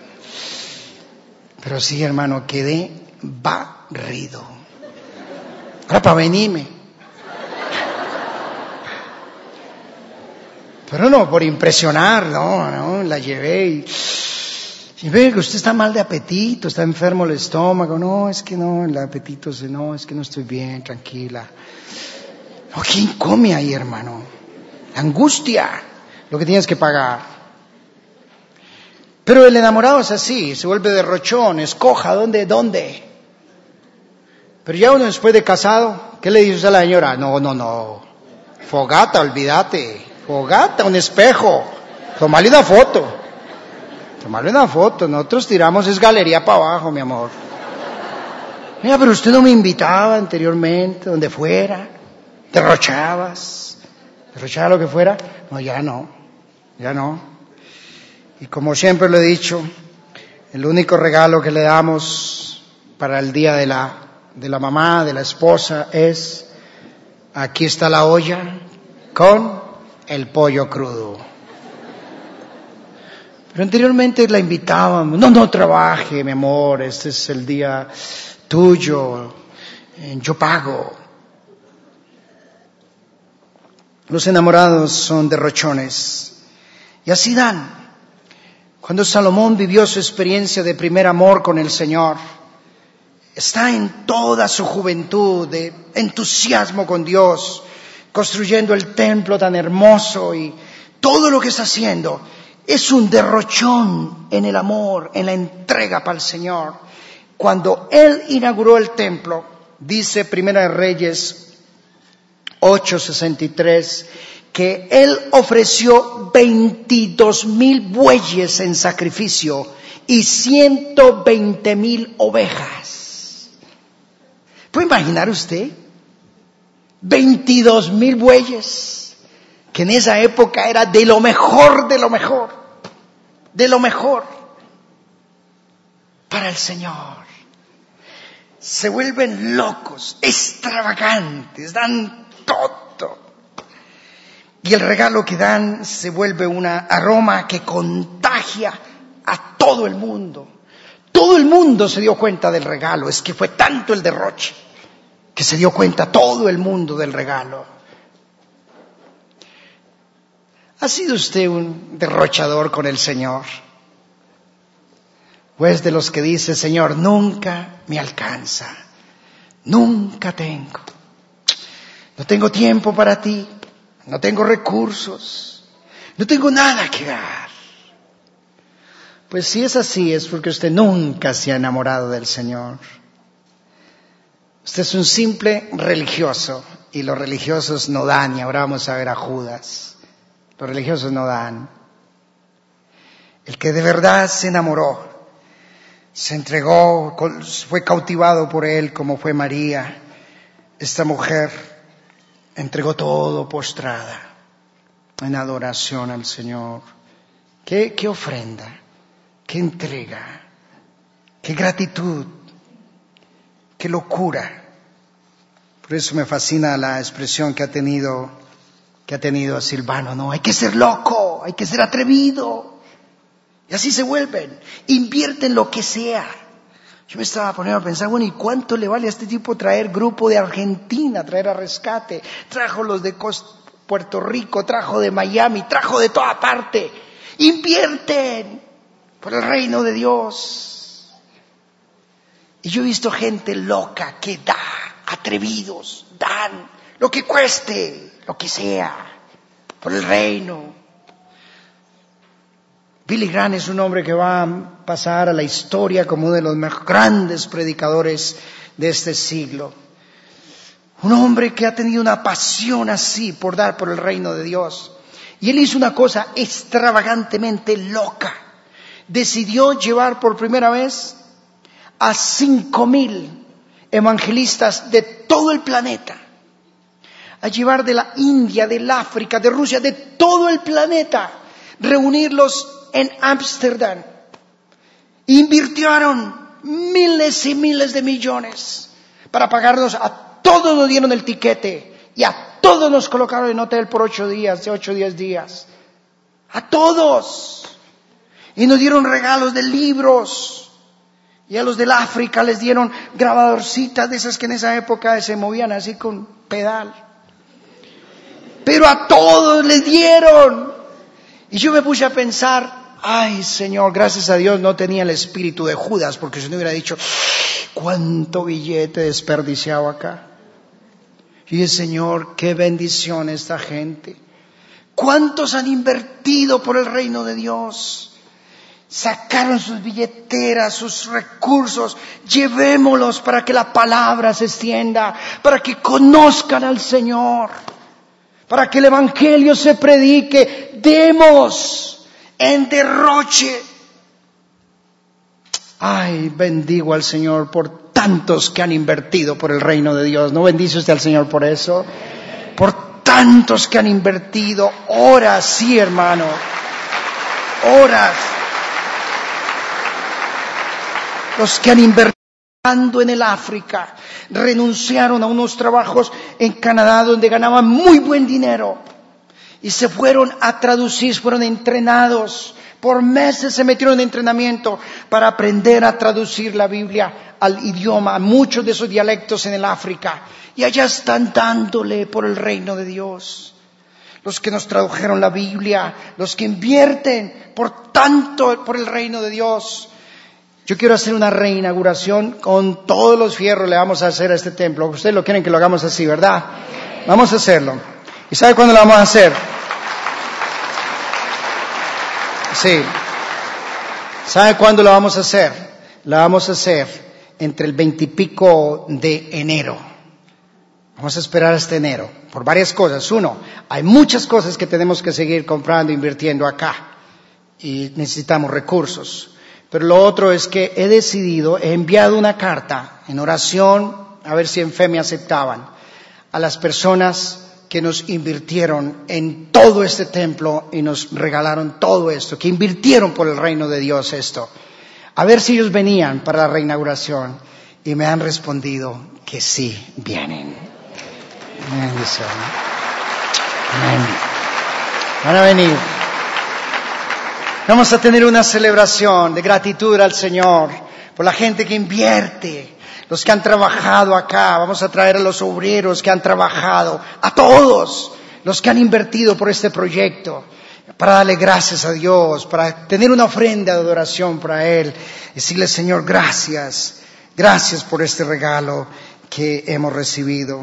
Pero sí, hermano, quedé barrido. Ahora para venirme. Pero no por impresionar, no, la llevé y ve que usted está mal de apetito, está enfermo el estómago. No, es que no, el apetito, no, es que no estoy bien, tranquila. No, ¿quién come ahí, hermano? Angustia, lo que tienes que pagar. Pero el enamorado es así, se vuelve derrochón, escoja, ¿dónde? Pero ya uno después de casado, ¿qué le dice a la señora? No, fogata, olvídate, fogata, un espejo, tomale una foto, nosotros tiramos es galería para abajo, mi amor. Mira, pero usted no me invitaba anteriormente, donde fuera, derrochaba lo que fuera. No, ya no. Y como siempre lo he dicho, el único regalo que le damos para el día de la mamá, de la esposa, es, aquí está la olla con el pollo crudo. Pero anteriormente la invitábamos, no trabaje, mi amor, este es el día tuyo, yo pago. Los enamorados son derrochones y así dan. Cuando Salomón vivió su experiencia de primer amor con el Señor, está en toda su juventud de entusiasmo con Dios, construyendo el templo tan hermoso y todo lo que está haciendo es un derrochón en el amor, en la entrega para el Señor. Cuando Él inauguró el templo, dice Primera de Reyes 8:63, que Él ofreció 22,000 bueyes en sacrificio y 120,000 ovejas. ¿Puede imaginar usted? 22,000 bueyes, que en esa época era de lo mejor para el Señor. Se vuelven locos, extravagantes, dan todo. Y el regalo que dan se vuelve un aroma que contagia a todo el mundo. Todo el mundo se dio cuenta del regalo. Es que fue tanto el derroche que se dio cuenta todo el mundo del regalo. ¿Ha sido usted un derrochador con el Señor? ¿O es de los que dice, Señor, nunca me alcanza, nunca tengo, no tengo tiempo para ti, no tengo recursos, no tengo nada que dar? Pues si es así, es porque usted nunca se ha enamorado del Señor. Usted es un simple religioso, y los religiosos no dan, y ahora vamos a ver a Judas. Los religiosos no dan. El que de verdad se enamoró, se entregó, fue cautivado por Él como fue María. Esta mujer entregó todo postrada en adoración al Señor. ¿Qué ofrenda? ¿Qué entrega? ¿Qué gratitud? ¡Qué locura! Por eso me fascina la expresión que ha tenido Silvano, ¿no? Hay que ser loco, hay que ser atrevido. Y así se vuelven, invierten lo que sea. Yo me estaba poniendo a pensar, bueno, ¿y cuánto le vale a este tipo traer grupo de Argentina, traer a rescate? Trajo los de Puerto Rico, trajo de Miami, trajo de toda parte. Invierten por el reino de Dios. Y yo he visto gente loca que da, atrevidos, dan lo que cueste, lo que sea, por el reino. Billy Graham es un hombre que va a pasar a la historia como uno de los más grandes predicadores de este siglo. Un hombre que ha tenido una pasión así por dar por el reino de Dios. Y él hizo una cosa extravagantemente loca. Decidió llevar por primera vez a 5,000 evangelistas de todo el planeta. A llevar de la India, del África, de Rusia, de todo el planeta. Reunirlos en Ámsterdam. Invirtieron miles y miles de millones para pagarnos. A todos nos dieron el tiquete y a todos nos colocaron en hotel por 8 días, de 8 a 10 días. A todos. Y nos dieron regalos de libros. Y a los del África les dieron grabadorcitas de esas que en esa época se movían así con pedal. Pero a todos les dieron. Y yo me puse a pensar, ay Señor, gracias a Dios no tenía el espíritu de Judas, porque si no hubiera dicho, cuánto billete desperdiciado acá. Y el Señor, qué bendición esta gente. ¿Cuántos han invertido por el reino de Dios? Sacaron sus billeteras, sus recursos. Llevémoslos para que la palabra se extienda, para que conozcan al Señor, para que el evangelio se predique. Demos en derroche. Ay, bendigo al Señor por tantos que han invertido por el reino de Dios. ¿No bendice usted al Señor por eso? Por tantos que han invertido horas, sí, hermano, horas. Los que han invertido en el África, renunciaron a unos trabajos en Canadá donde ganaban muy buen dinero y se fueron a traducir, fueron entrenados. Por meses se metieron en entrenamiento para aprender a traducir la Biblia al idioma, a muchos de esos dialectos en el África. Y allá están dándole por el reino de Dios. Los que nos tradujeron la Biblia, los que invierten por tanto por el reino de Dios. Yo quiero hacer una reinauguración con todos los fierros, le vamos a hacer a este templo. Ustedes lo quieren que lo hagamos así, ¿verdad? Vamos a hacerlo. ¿Y sabe cuándo lo vamos a hacer? Sí. ¿Sabe cuándo lo vamos a hacer? Lo vamos a hacer entre el 20 y pico de enero. Vamos a esperar hasta enero, por varias cosas. Uno, hay muchas cosas que tenemos que seguir comprando, invirtiendo acá. Y necesitamos recursos. Pero lo otro es que he enviado una carta en oración, a ver si en fe me aceptaban, a las personas que nos invirtieron en todo este templo y nos regalaron todo esto, que invirtieron por el reino de Dios esto. A ver si ellos venían para la reinauguración. Y me han respondido que sí, vienen. Bendición. Amén. Van a venir. Vamos a tener una celebración de gratitud al Señor por la gente que invierte, los que han trabajado acá. Vamos a traer a los obreros que han trabajado, a todos los que han invertido por este proyecto, para darle gracias a Dios, para tener una ofrenda de adoración para Él. Decirle, Señor, gracias, gracias por este regalo que hemos recibido.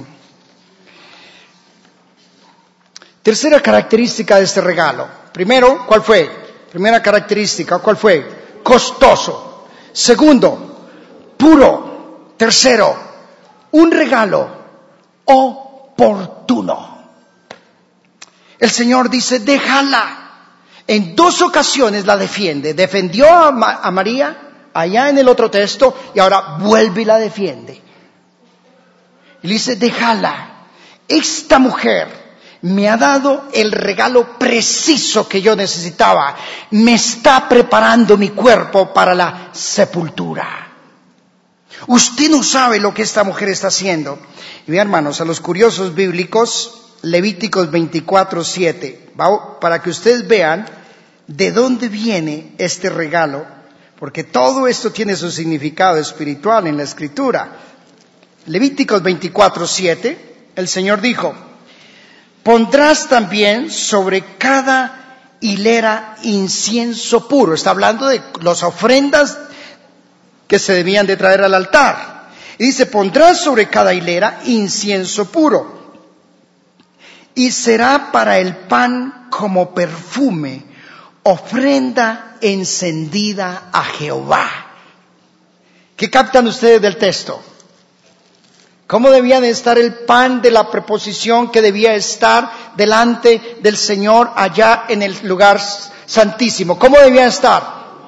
Tercera característica de este regalo. Primero, ¿cuál fue? Primera característica, ¿cuál fue? Costoso. Segundo, puro. Tercero, un regalo oportuno. El Señor dice, déjala. En 2 ocasiones la defiende. Defendió a María allá en el otro texto y ahora vuelve y la defiende. Y le dice, déjala. Esta mujer me ha dado el regalo preciso que yo necesitaba. Me está preparando mi cuerpo para la sepultura. Usted no sabe lo que esta mujer está haciendo. Y bien, hermanos, a los curiosos bíblicos, Levíticos 24:7, para que ustedes vean de dónde viene este regalo, porque todo esto tiene su significado espiritual en la Escritura. Levíticos 24:7, el Señor dijo, pondrás también sobre cada hilera incienso puro. Está hablando de las ofrendas que se debían de traer al altar. Y dice, pondrás sobre cada hilera incienso puro. Y será para el pan como perfume, ofrenda encendida a Jehová. ¿Qué captan ustedes del texto? ¿Cómo debía de estar el pan de la preposición que debía estar delante del Señor allá en el lugar santísimo? ¿Cómo debía estar?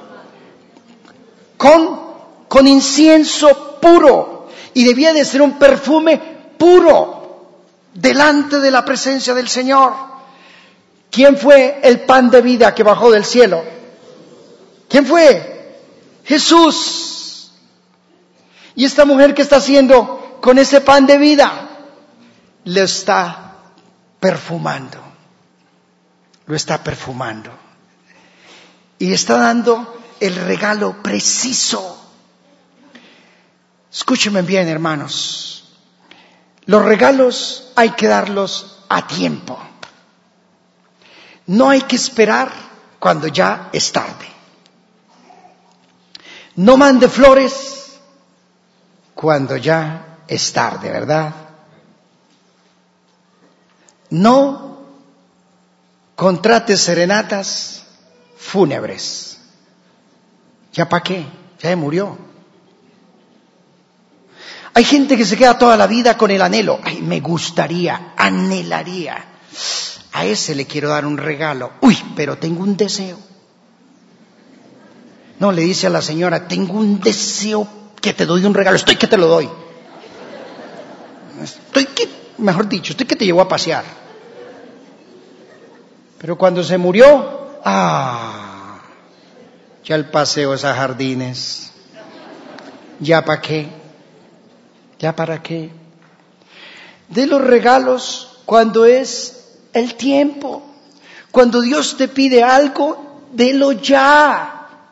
Con incienso puro. Y debía de ser un perfume puro delante de la presencia del Señor. ¿Quién fue el pan de vida que bajó del cielo? ¿Quién fue? Jesús. ¿Y esta mujer qué está haciendo con ese pan de vida? Lo está perfumando. Lo está perfumando. Y está dando el regalo preciso. Escúchenme bien, hermanos. Los regalos hay que darlos a tiempo. No hay que esperar cuando ya es tarde. No mande flores cuando ya es tarde, ¿verdad? No contrate serenatas fúnebres. ¿Ya para qué? Ya murió. Hay gente que se queda toda la vida con el anhelo. Ay, me gustaría, anhelaría. A ese le quiero dar un regalo. Uy, pero tengo un deseo. No, le dice a la señora, tengo un deseo que te doy un regalo. Estoy que te lo doy. Mejor dicho, estoy que te llevo a pasear. Pero cuando se murió, ya el paseo es a jardines. ¿Ya para qué? ¿Ya para qué? De los regalos cuando es el tiempo. Cuando Dios te pide algo, délo ya.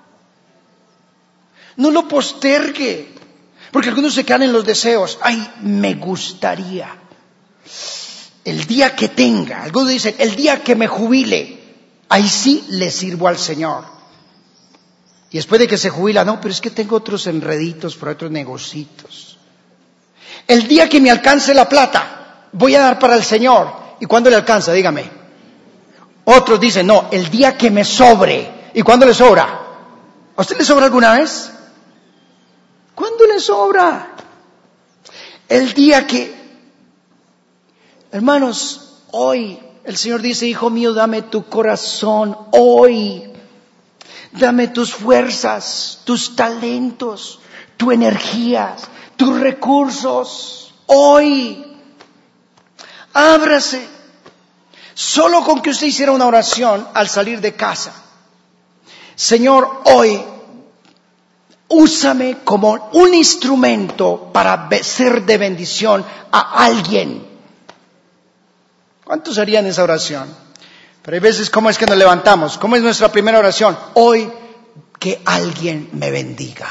No lo postergue. Porque algunos se quedan en los deseos. Ay, me gustaría. El día que tenga, algunos dicen, el día que me jubile, ahí sí le sirvo al Señor. Y después de que se jubila, no, pero es que tengo otros enreditos por otros negocitos. El día que me alcance la plata, voy a dar para el Señor. ¿Y cuándo le alcanza? Dígame. Otros dicen, no, el día que me sobre. ¿Y cuándo le sobra? ¿A usted le sobra alguna vez? ¿Cuándo le sobra? El día que... Hermanos, hoy el Señor dice, hijo mío, dame tu corazón hoy. Dame tus fuerzas, tus talentos, tu energía, tus recursos. Hoy. Ábrase. Solo con que usted hiciera una oración al salir de casa. Señor, hoy, úsame como un instrumento para ser de bendición a alguien. ¿Cuántos harían esa oración? Pero hay veces, ¿cómo es que nos levantamos? ¿Cómo es nuestra primera oración? Hoy, que alguien me bendiga.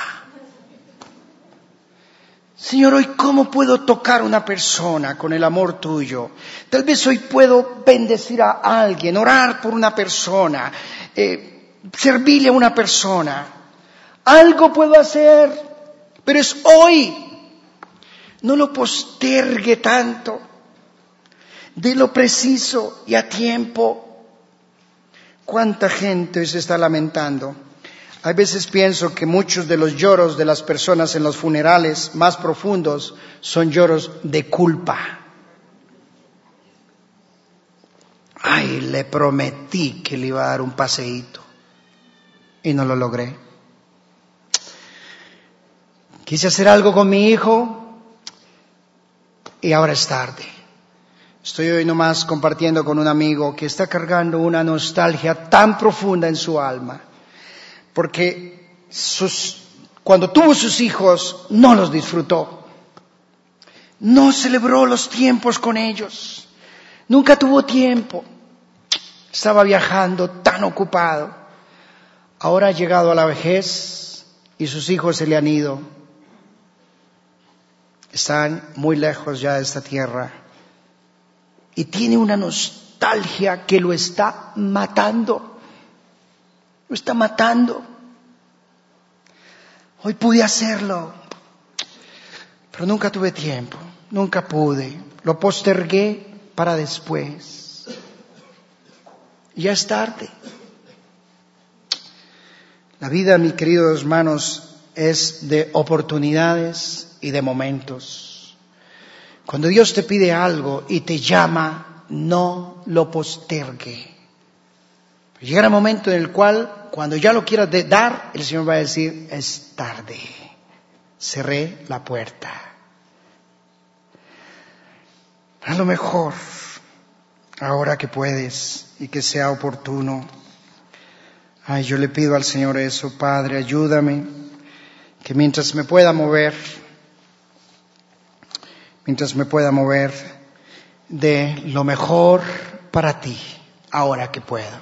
Señor, hoy, ¿cómo puedo tocar a una persona con el amor tuyo? Tal vez hoy puedo bendecir a alguien, orar por una persona, servirle a una persona. Algo puedo hacer, pero es hoy. No lo postergue tanto. De lo preciso y a tiempo. ¿Cuánta gente hoy se está lamentando? A veces pienso que muchos de los lloros de las personas en los funerales más profundos son lloros de culpa. Ay, le prometí que le iba a dar un paseíto y no lo logré. Quise hacer algo con mi hijo y ahora es tarde. Estoy hoy nomás compartiendo con un amigo que está cargando una nostalgia tan profunda en su alma. Porque cuando tuvo sus hijos, no los disfrutó. No celebró los tiempos con ellos. Nunca tuvo tiempo. Estaba viajando tan ocupado. Ahora ha llegado a la vejez y sus hijos se le han ido. Están muy lejos ya de esta tierra. Y tiene una nostalgia que lo está matando. Lo está matando. Hoy pude hacerlo, pero nunca tuve tiempo. Nunca pude. Lo postergué para después. Ya es tarde. La vida, mis queridos hermanos, es de oportunidades y de momentos. Cuando Dios te pide algo y te llama, no lo postergue. Llegará un momento en el cual, cuando ya lo quieras dar, el Señor va a decir, es tarde. Cerré la puerta. A lo mejor, ahora que puedes y que sea oportuno. Ay, yo le pido al Señor eso, Padre, ayúdame, que mientras me pueda mover, de lo mejor para ti, ahora que puedo.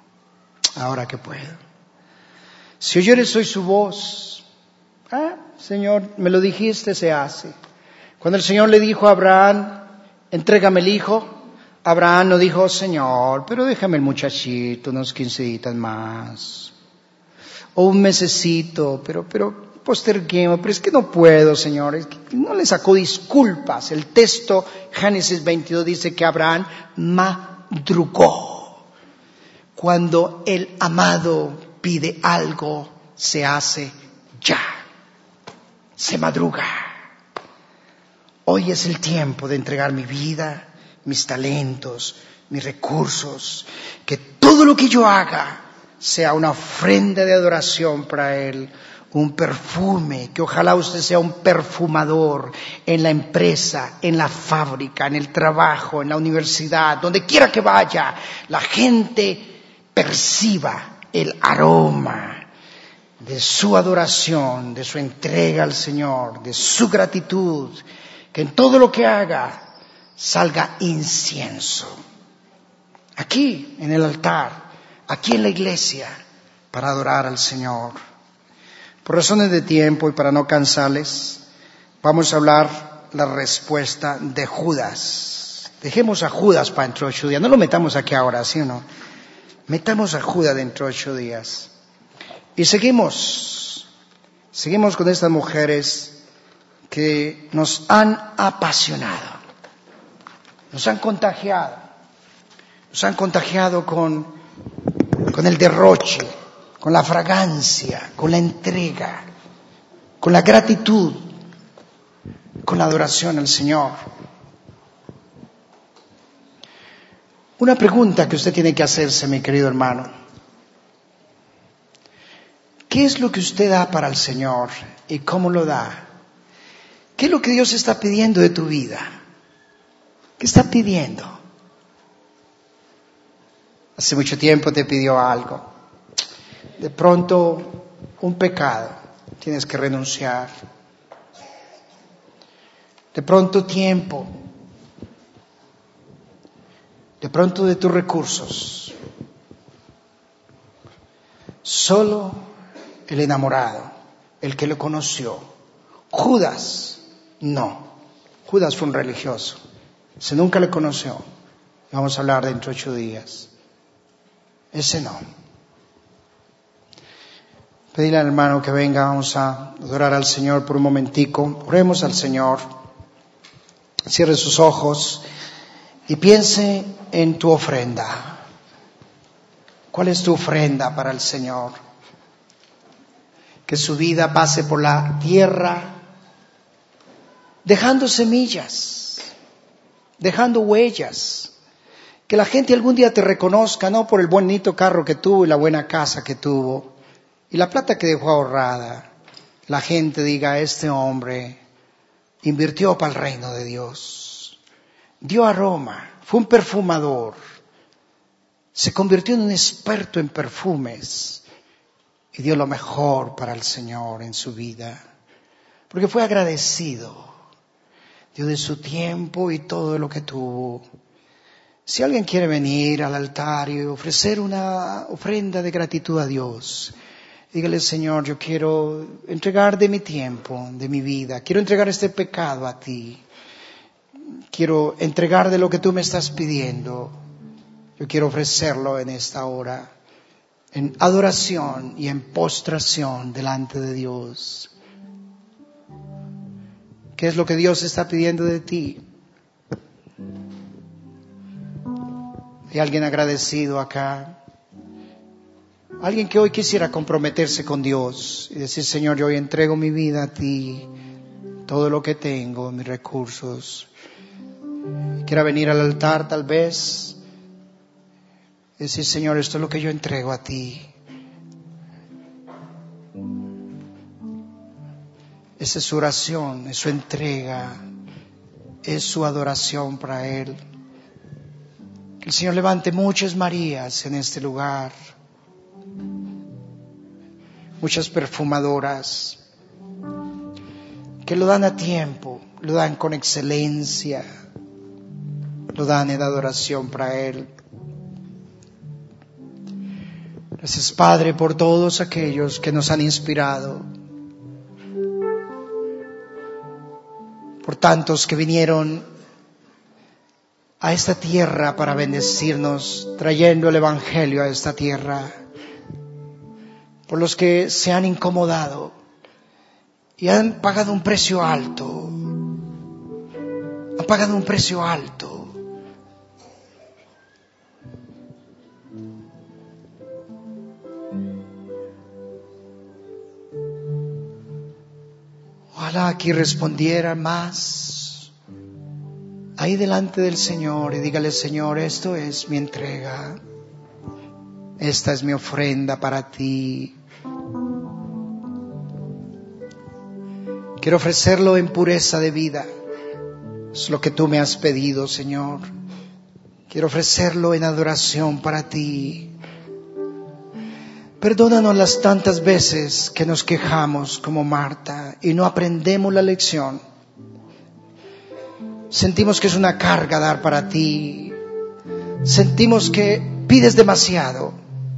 Si oyeres hoy su voz, Señor, me lo dijiste, se hace. Cuando el Señor le dijo a Abraham, entrégame el hijo, Abraham no dijo, Señor, pero déjame el muchachito unos 15 días más. O un mesecito, pero posterguemos, pero es que no puedo, Señor. Es que no le sacó disculpas. El texto, Génesis 22, dice que Abraham madrugó. Cuando el amado pide algo, se hace ya. Se madruga. Hoy es el tiempo de entregar mi vida, mis talentos, mis recursos. Que todo lo que yo haga sea una ofrenda de adoración para Él. Un perfume, que ojalá usted sea un perfumador en la empresa, en la fábrica, en el trabajo, en la universidad, donde quiera que vaya, la gente perciba el aroma de su adoración, de su entrega al Señor, de su gratitud, que en todo lo que haga salga incienso. Aquí, en el altar, aquí en la iglesia, para adorar al Señor. Por razones de tiempo y para no cansarles, vamos a hablar la respuesta de Judas. Dejemos a Judas para dentro de 8 días. No lo metamos aquí ahora, ¿sí o no? Metamos a Judas dentro de 8 días. Y seguimos con estas mujeres que nos han apasionado, nos han contagiado con el derroche, con la fragancia, con la entrega, con la gratitud, con la adoración al Señor. Una pregunta que usted tiene que hacerse, mi querido hermano. ¿Qué es lo que usted da para el Señor y cómo lo da? ¿Qué es lo que Dios está pidiendo de tu vida? ¿Qué está pidiendo? Hace mucho tiempo te pidió algo. De pronto, un pecado. Tienes que renunciar. De pronto, tiempo. De pronto, de tus recursos. Solo el enamorado, el que lo conoció. Judas, no. Judas fue un religioso. Ese nunca le conoció. Vamos a hablar dentro de 8 días. Ese no. Pedirle al hermano que venga, vamos a adorar al Señor por un momentico. Oremos al Señor. Cierre sus ojos y piense en tu ofrenda. ¿Cuál es tu ofrenda para el Señor? Que su vida pase por la tierra dejando semillas, dejando huellas. Que la gente algún día te reconozca, no por el bonito carro que tuvo y la buena casa que tuvo y la plata que dejó ahorrada. La gente diga, este hombre invirtió para el reino de Dios. Dio aroma, fue un perfumador. Se convirtió en un experto en perfumes y dio lo mejor para el Señor en su vida. Porque fue agradecido. Dio de su tiempo y todo lo que tuvo. Si alguien quiere venir al altar y ofrecer una ofrenda de gratitud a Dios, dígale, Señor, yo quiero entregar de mi tiempo, de mi vida. Quiero entregar este pecado a ti. Quiero entregar de lo que tú me estás pidiendo. Yo quiero ofrecerlo en esta hora, en adoración y en postración delante de Dios. ¿Qué es lo que Dios está pidiendo de ti? ¿Hay alguien agradecido acá? Alguien que hoy quisiera comprometerse con Dios y decir, Señor, yo hoy entrego mi vida a ti, todo lo que tengo, mis recursos. Quiera venir al altar tal vez y decir, Señor, esto es lo que yo entrego a ti. Esa es su oración, es su entrega, es su adoración para Él. Que el Señor levante muchas Marías en este lugar, muchas perfumadoras, que lo dan a tiempo, lo dan con excelencia, lo dan en adoración para Él. Gracias, Padre, por todos aquellos que nos han inspirado, por tantos que vinieron a esta tierra para bendecirnos, trayendo el Evangelio a esta tierra. Por los que se han incomodado y han pagado un precio alto. Han pagado un precio alto. Ojalá aquí respondiera más ahí delante del Señor y dígale: Señor, esto es mi entrega, esta es mi ofrenda para ti. Quiero ofrecerlo en pureza de vida, es lo que tú me has pedido, Señor. Quiero ofrecerlo en adoración para ti. Perdónanos las tantas veces que nos quejamos como Marta y no aprendemos la lección. Sentimos que es una carga dar para ti. Sentimos que pides demasiado.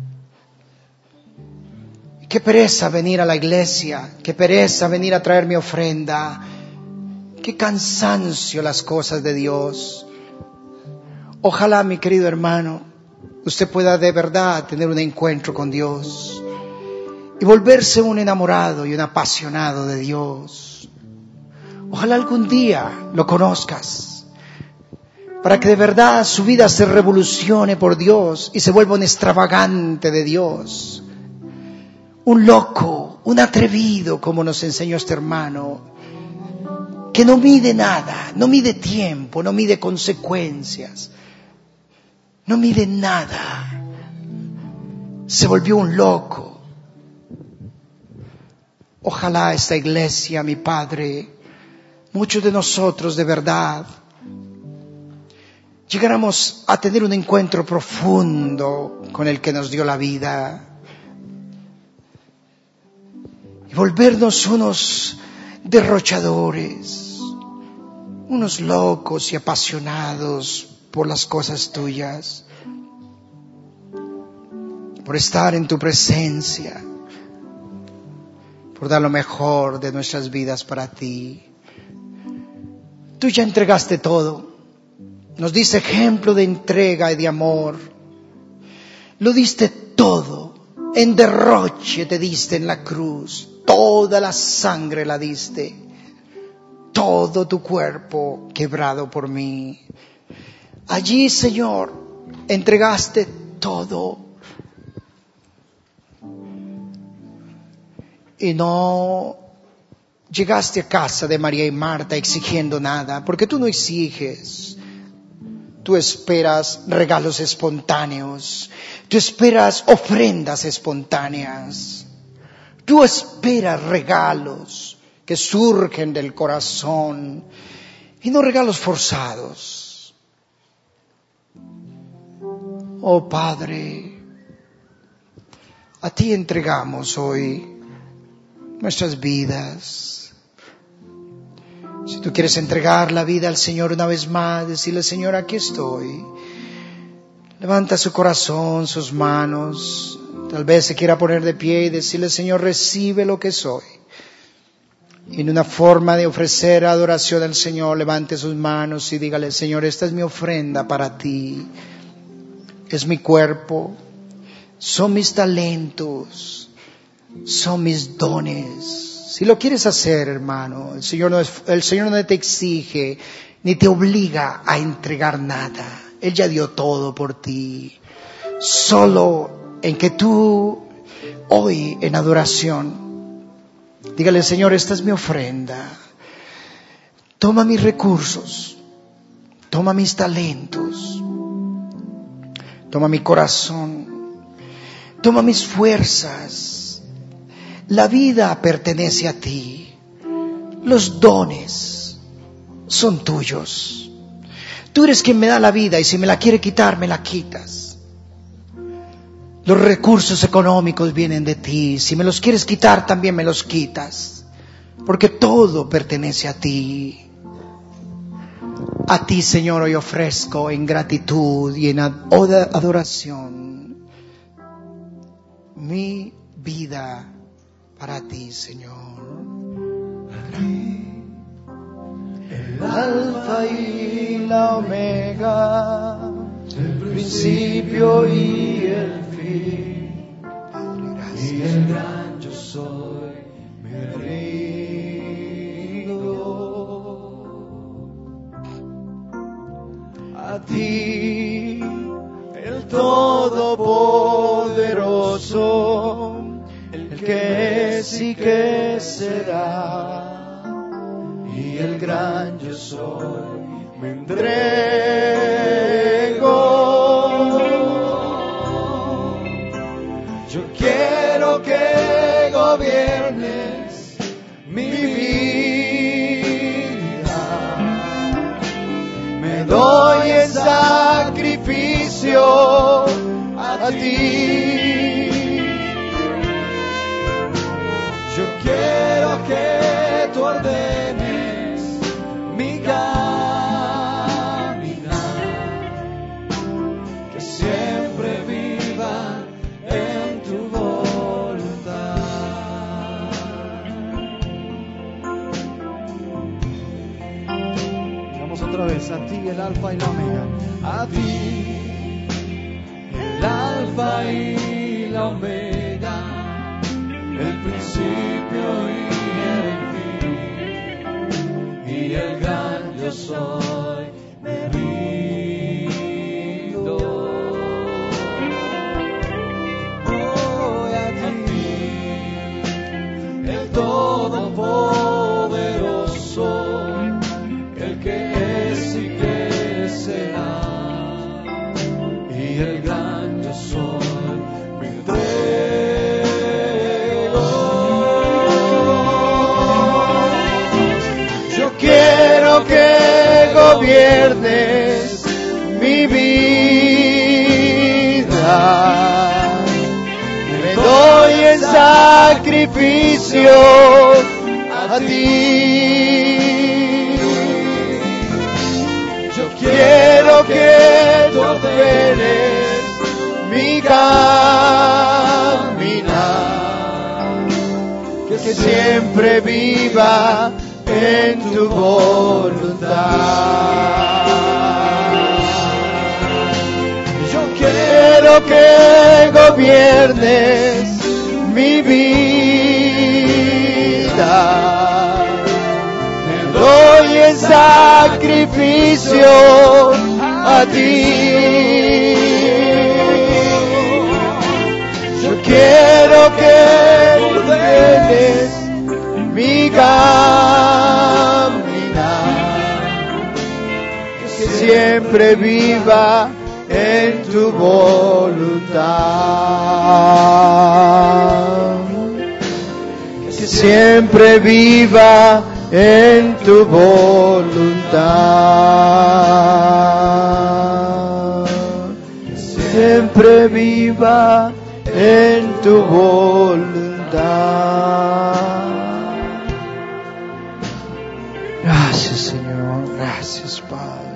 Qué pereza venir a la iglesia. Qué pereza venir a traer mi ofrenda. Qué cansancio las cosas de Dios. Ojalá, mi querido hermano, usted pueda de verdad tener un encuentro con Dios y volverse un enamorado y un apasionado de Dios. Ojalá algún día lo conozcas, para que de verdad su vida se revolucione por Dios y se vuelva un extravagante de Dios. Un loco, un atrevido, como nos enseñó este hermano, que no mide nada, no mide tiempo, no mide consecuencias. No mide nada. Se volvió un loco. Ojalá esta iglesia, mi Padre, muchos de nosotros de verdad, llegáramos a tener un encuentro profundo con el que nos dio la vida. Y volvernos unos derrochadores, unos locos y apasionados por las cosas tuyas, por estar en tu presencia, por dar lo mejor de nuestras vidas para ti. Tú ya entregaste todo, nos diste ejemplo de entrega y de amor, lo diste todo, en derroche te diste en la cruz, toda la sangre la diste, todo tu cuerpo quebrado por mí. Allí, Señor, entregaste todo. Y no llegaste a casa de María y Marta exigiendo nada, porque tú no exiges. Tú esperas regalos espontáneos. Tú esperas ofrendas espontáneas. Tú esperas regalos que surgen del corazón y no regalos forzados. Oh Padre, a ti entregamos hoy nuestras vidas. Si tú quieres entregar la vida al Señor una vez más, decirle: Señor, aquí estoy. Levanta su corazón, sus manos. Tal vez se quiera poner de pie y decirle: Señor, recibe lo que soy. Y en una forma de ofrecer adoración al Señor, levante sus manos y dígale: Señor, esta es mi ofrenda para ti. Es mi cuerpo, son mis talentos, son mis dones. Si lo quieres hacer, hermano, el Señor no te exige ni te obliga a entregar nada. Él ya dio todo por ti. Solo en que tú hoy en adoración dígale: Señor, esta es mi ofrenda. Toma mis recursos, toma mis talentos. Toma mi corazón, toma mis fuerzas. La vida pertenece a ti. Los dones son tuyos. Tú eres quien me da la vida y si me la quiere quitar, me la quitas. Los recursos económicos vienen de ti. Si me los quieres quitar, también me los quitas. Porque todo pertenece a ti. A ti, Señor, hoy ofrezco en gratitud y en adoración mi vida para ti, Señor. el alfa y la omega, el principio y el fin, y el gran yo soy, me rindo a ti, el Todopoderoso, el que es y que será, y el gran yo soy, me entrego. Yo quiero que gobiernes mi vida, me doy en sacrificio a ti. Yo quiero que tú ordenes mi caminar, que siempre viva en tu voluntad. Vamos otra vez, a ti el alfa y la omega, a ti el alfa y la omega, el principio y el fin, y el gran yo soy, me rindo. A ti, el Todopoderoso, el que es y que será, y el gran yo soy, me entrego. Yo quiero que gobiernes mi vida, me doy en sacrificio a ti. Yo quiero que tú ordenes mi caminar, que siempre viva en tu voluntad. Yo quiero que gobiernes mi vida, me doy en sacrificio a ti. Yo quiero que ordenes mi caminar, que siempre viva en tu voluntad, que siempre viva en tu voluntad, que siempre viva en tu voluntad. Gracias, Señor. Gracias, Padre.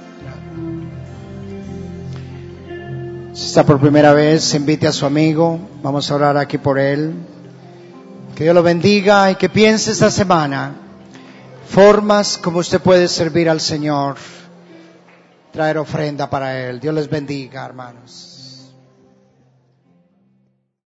Si está por primera vez, invite a su amigo. Vamos a orar aquí por él. Que Dios lo bendiga y que piense esta semana formas como usted puede servir al Señor, traer ofrenda para Él. Dios les bendiga, hermanos.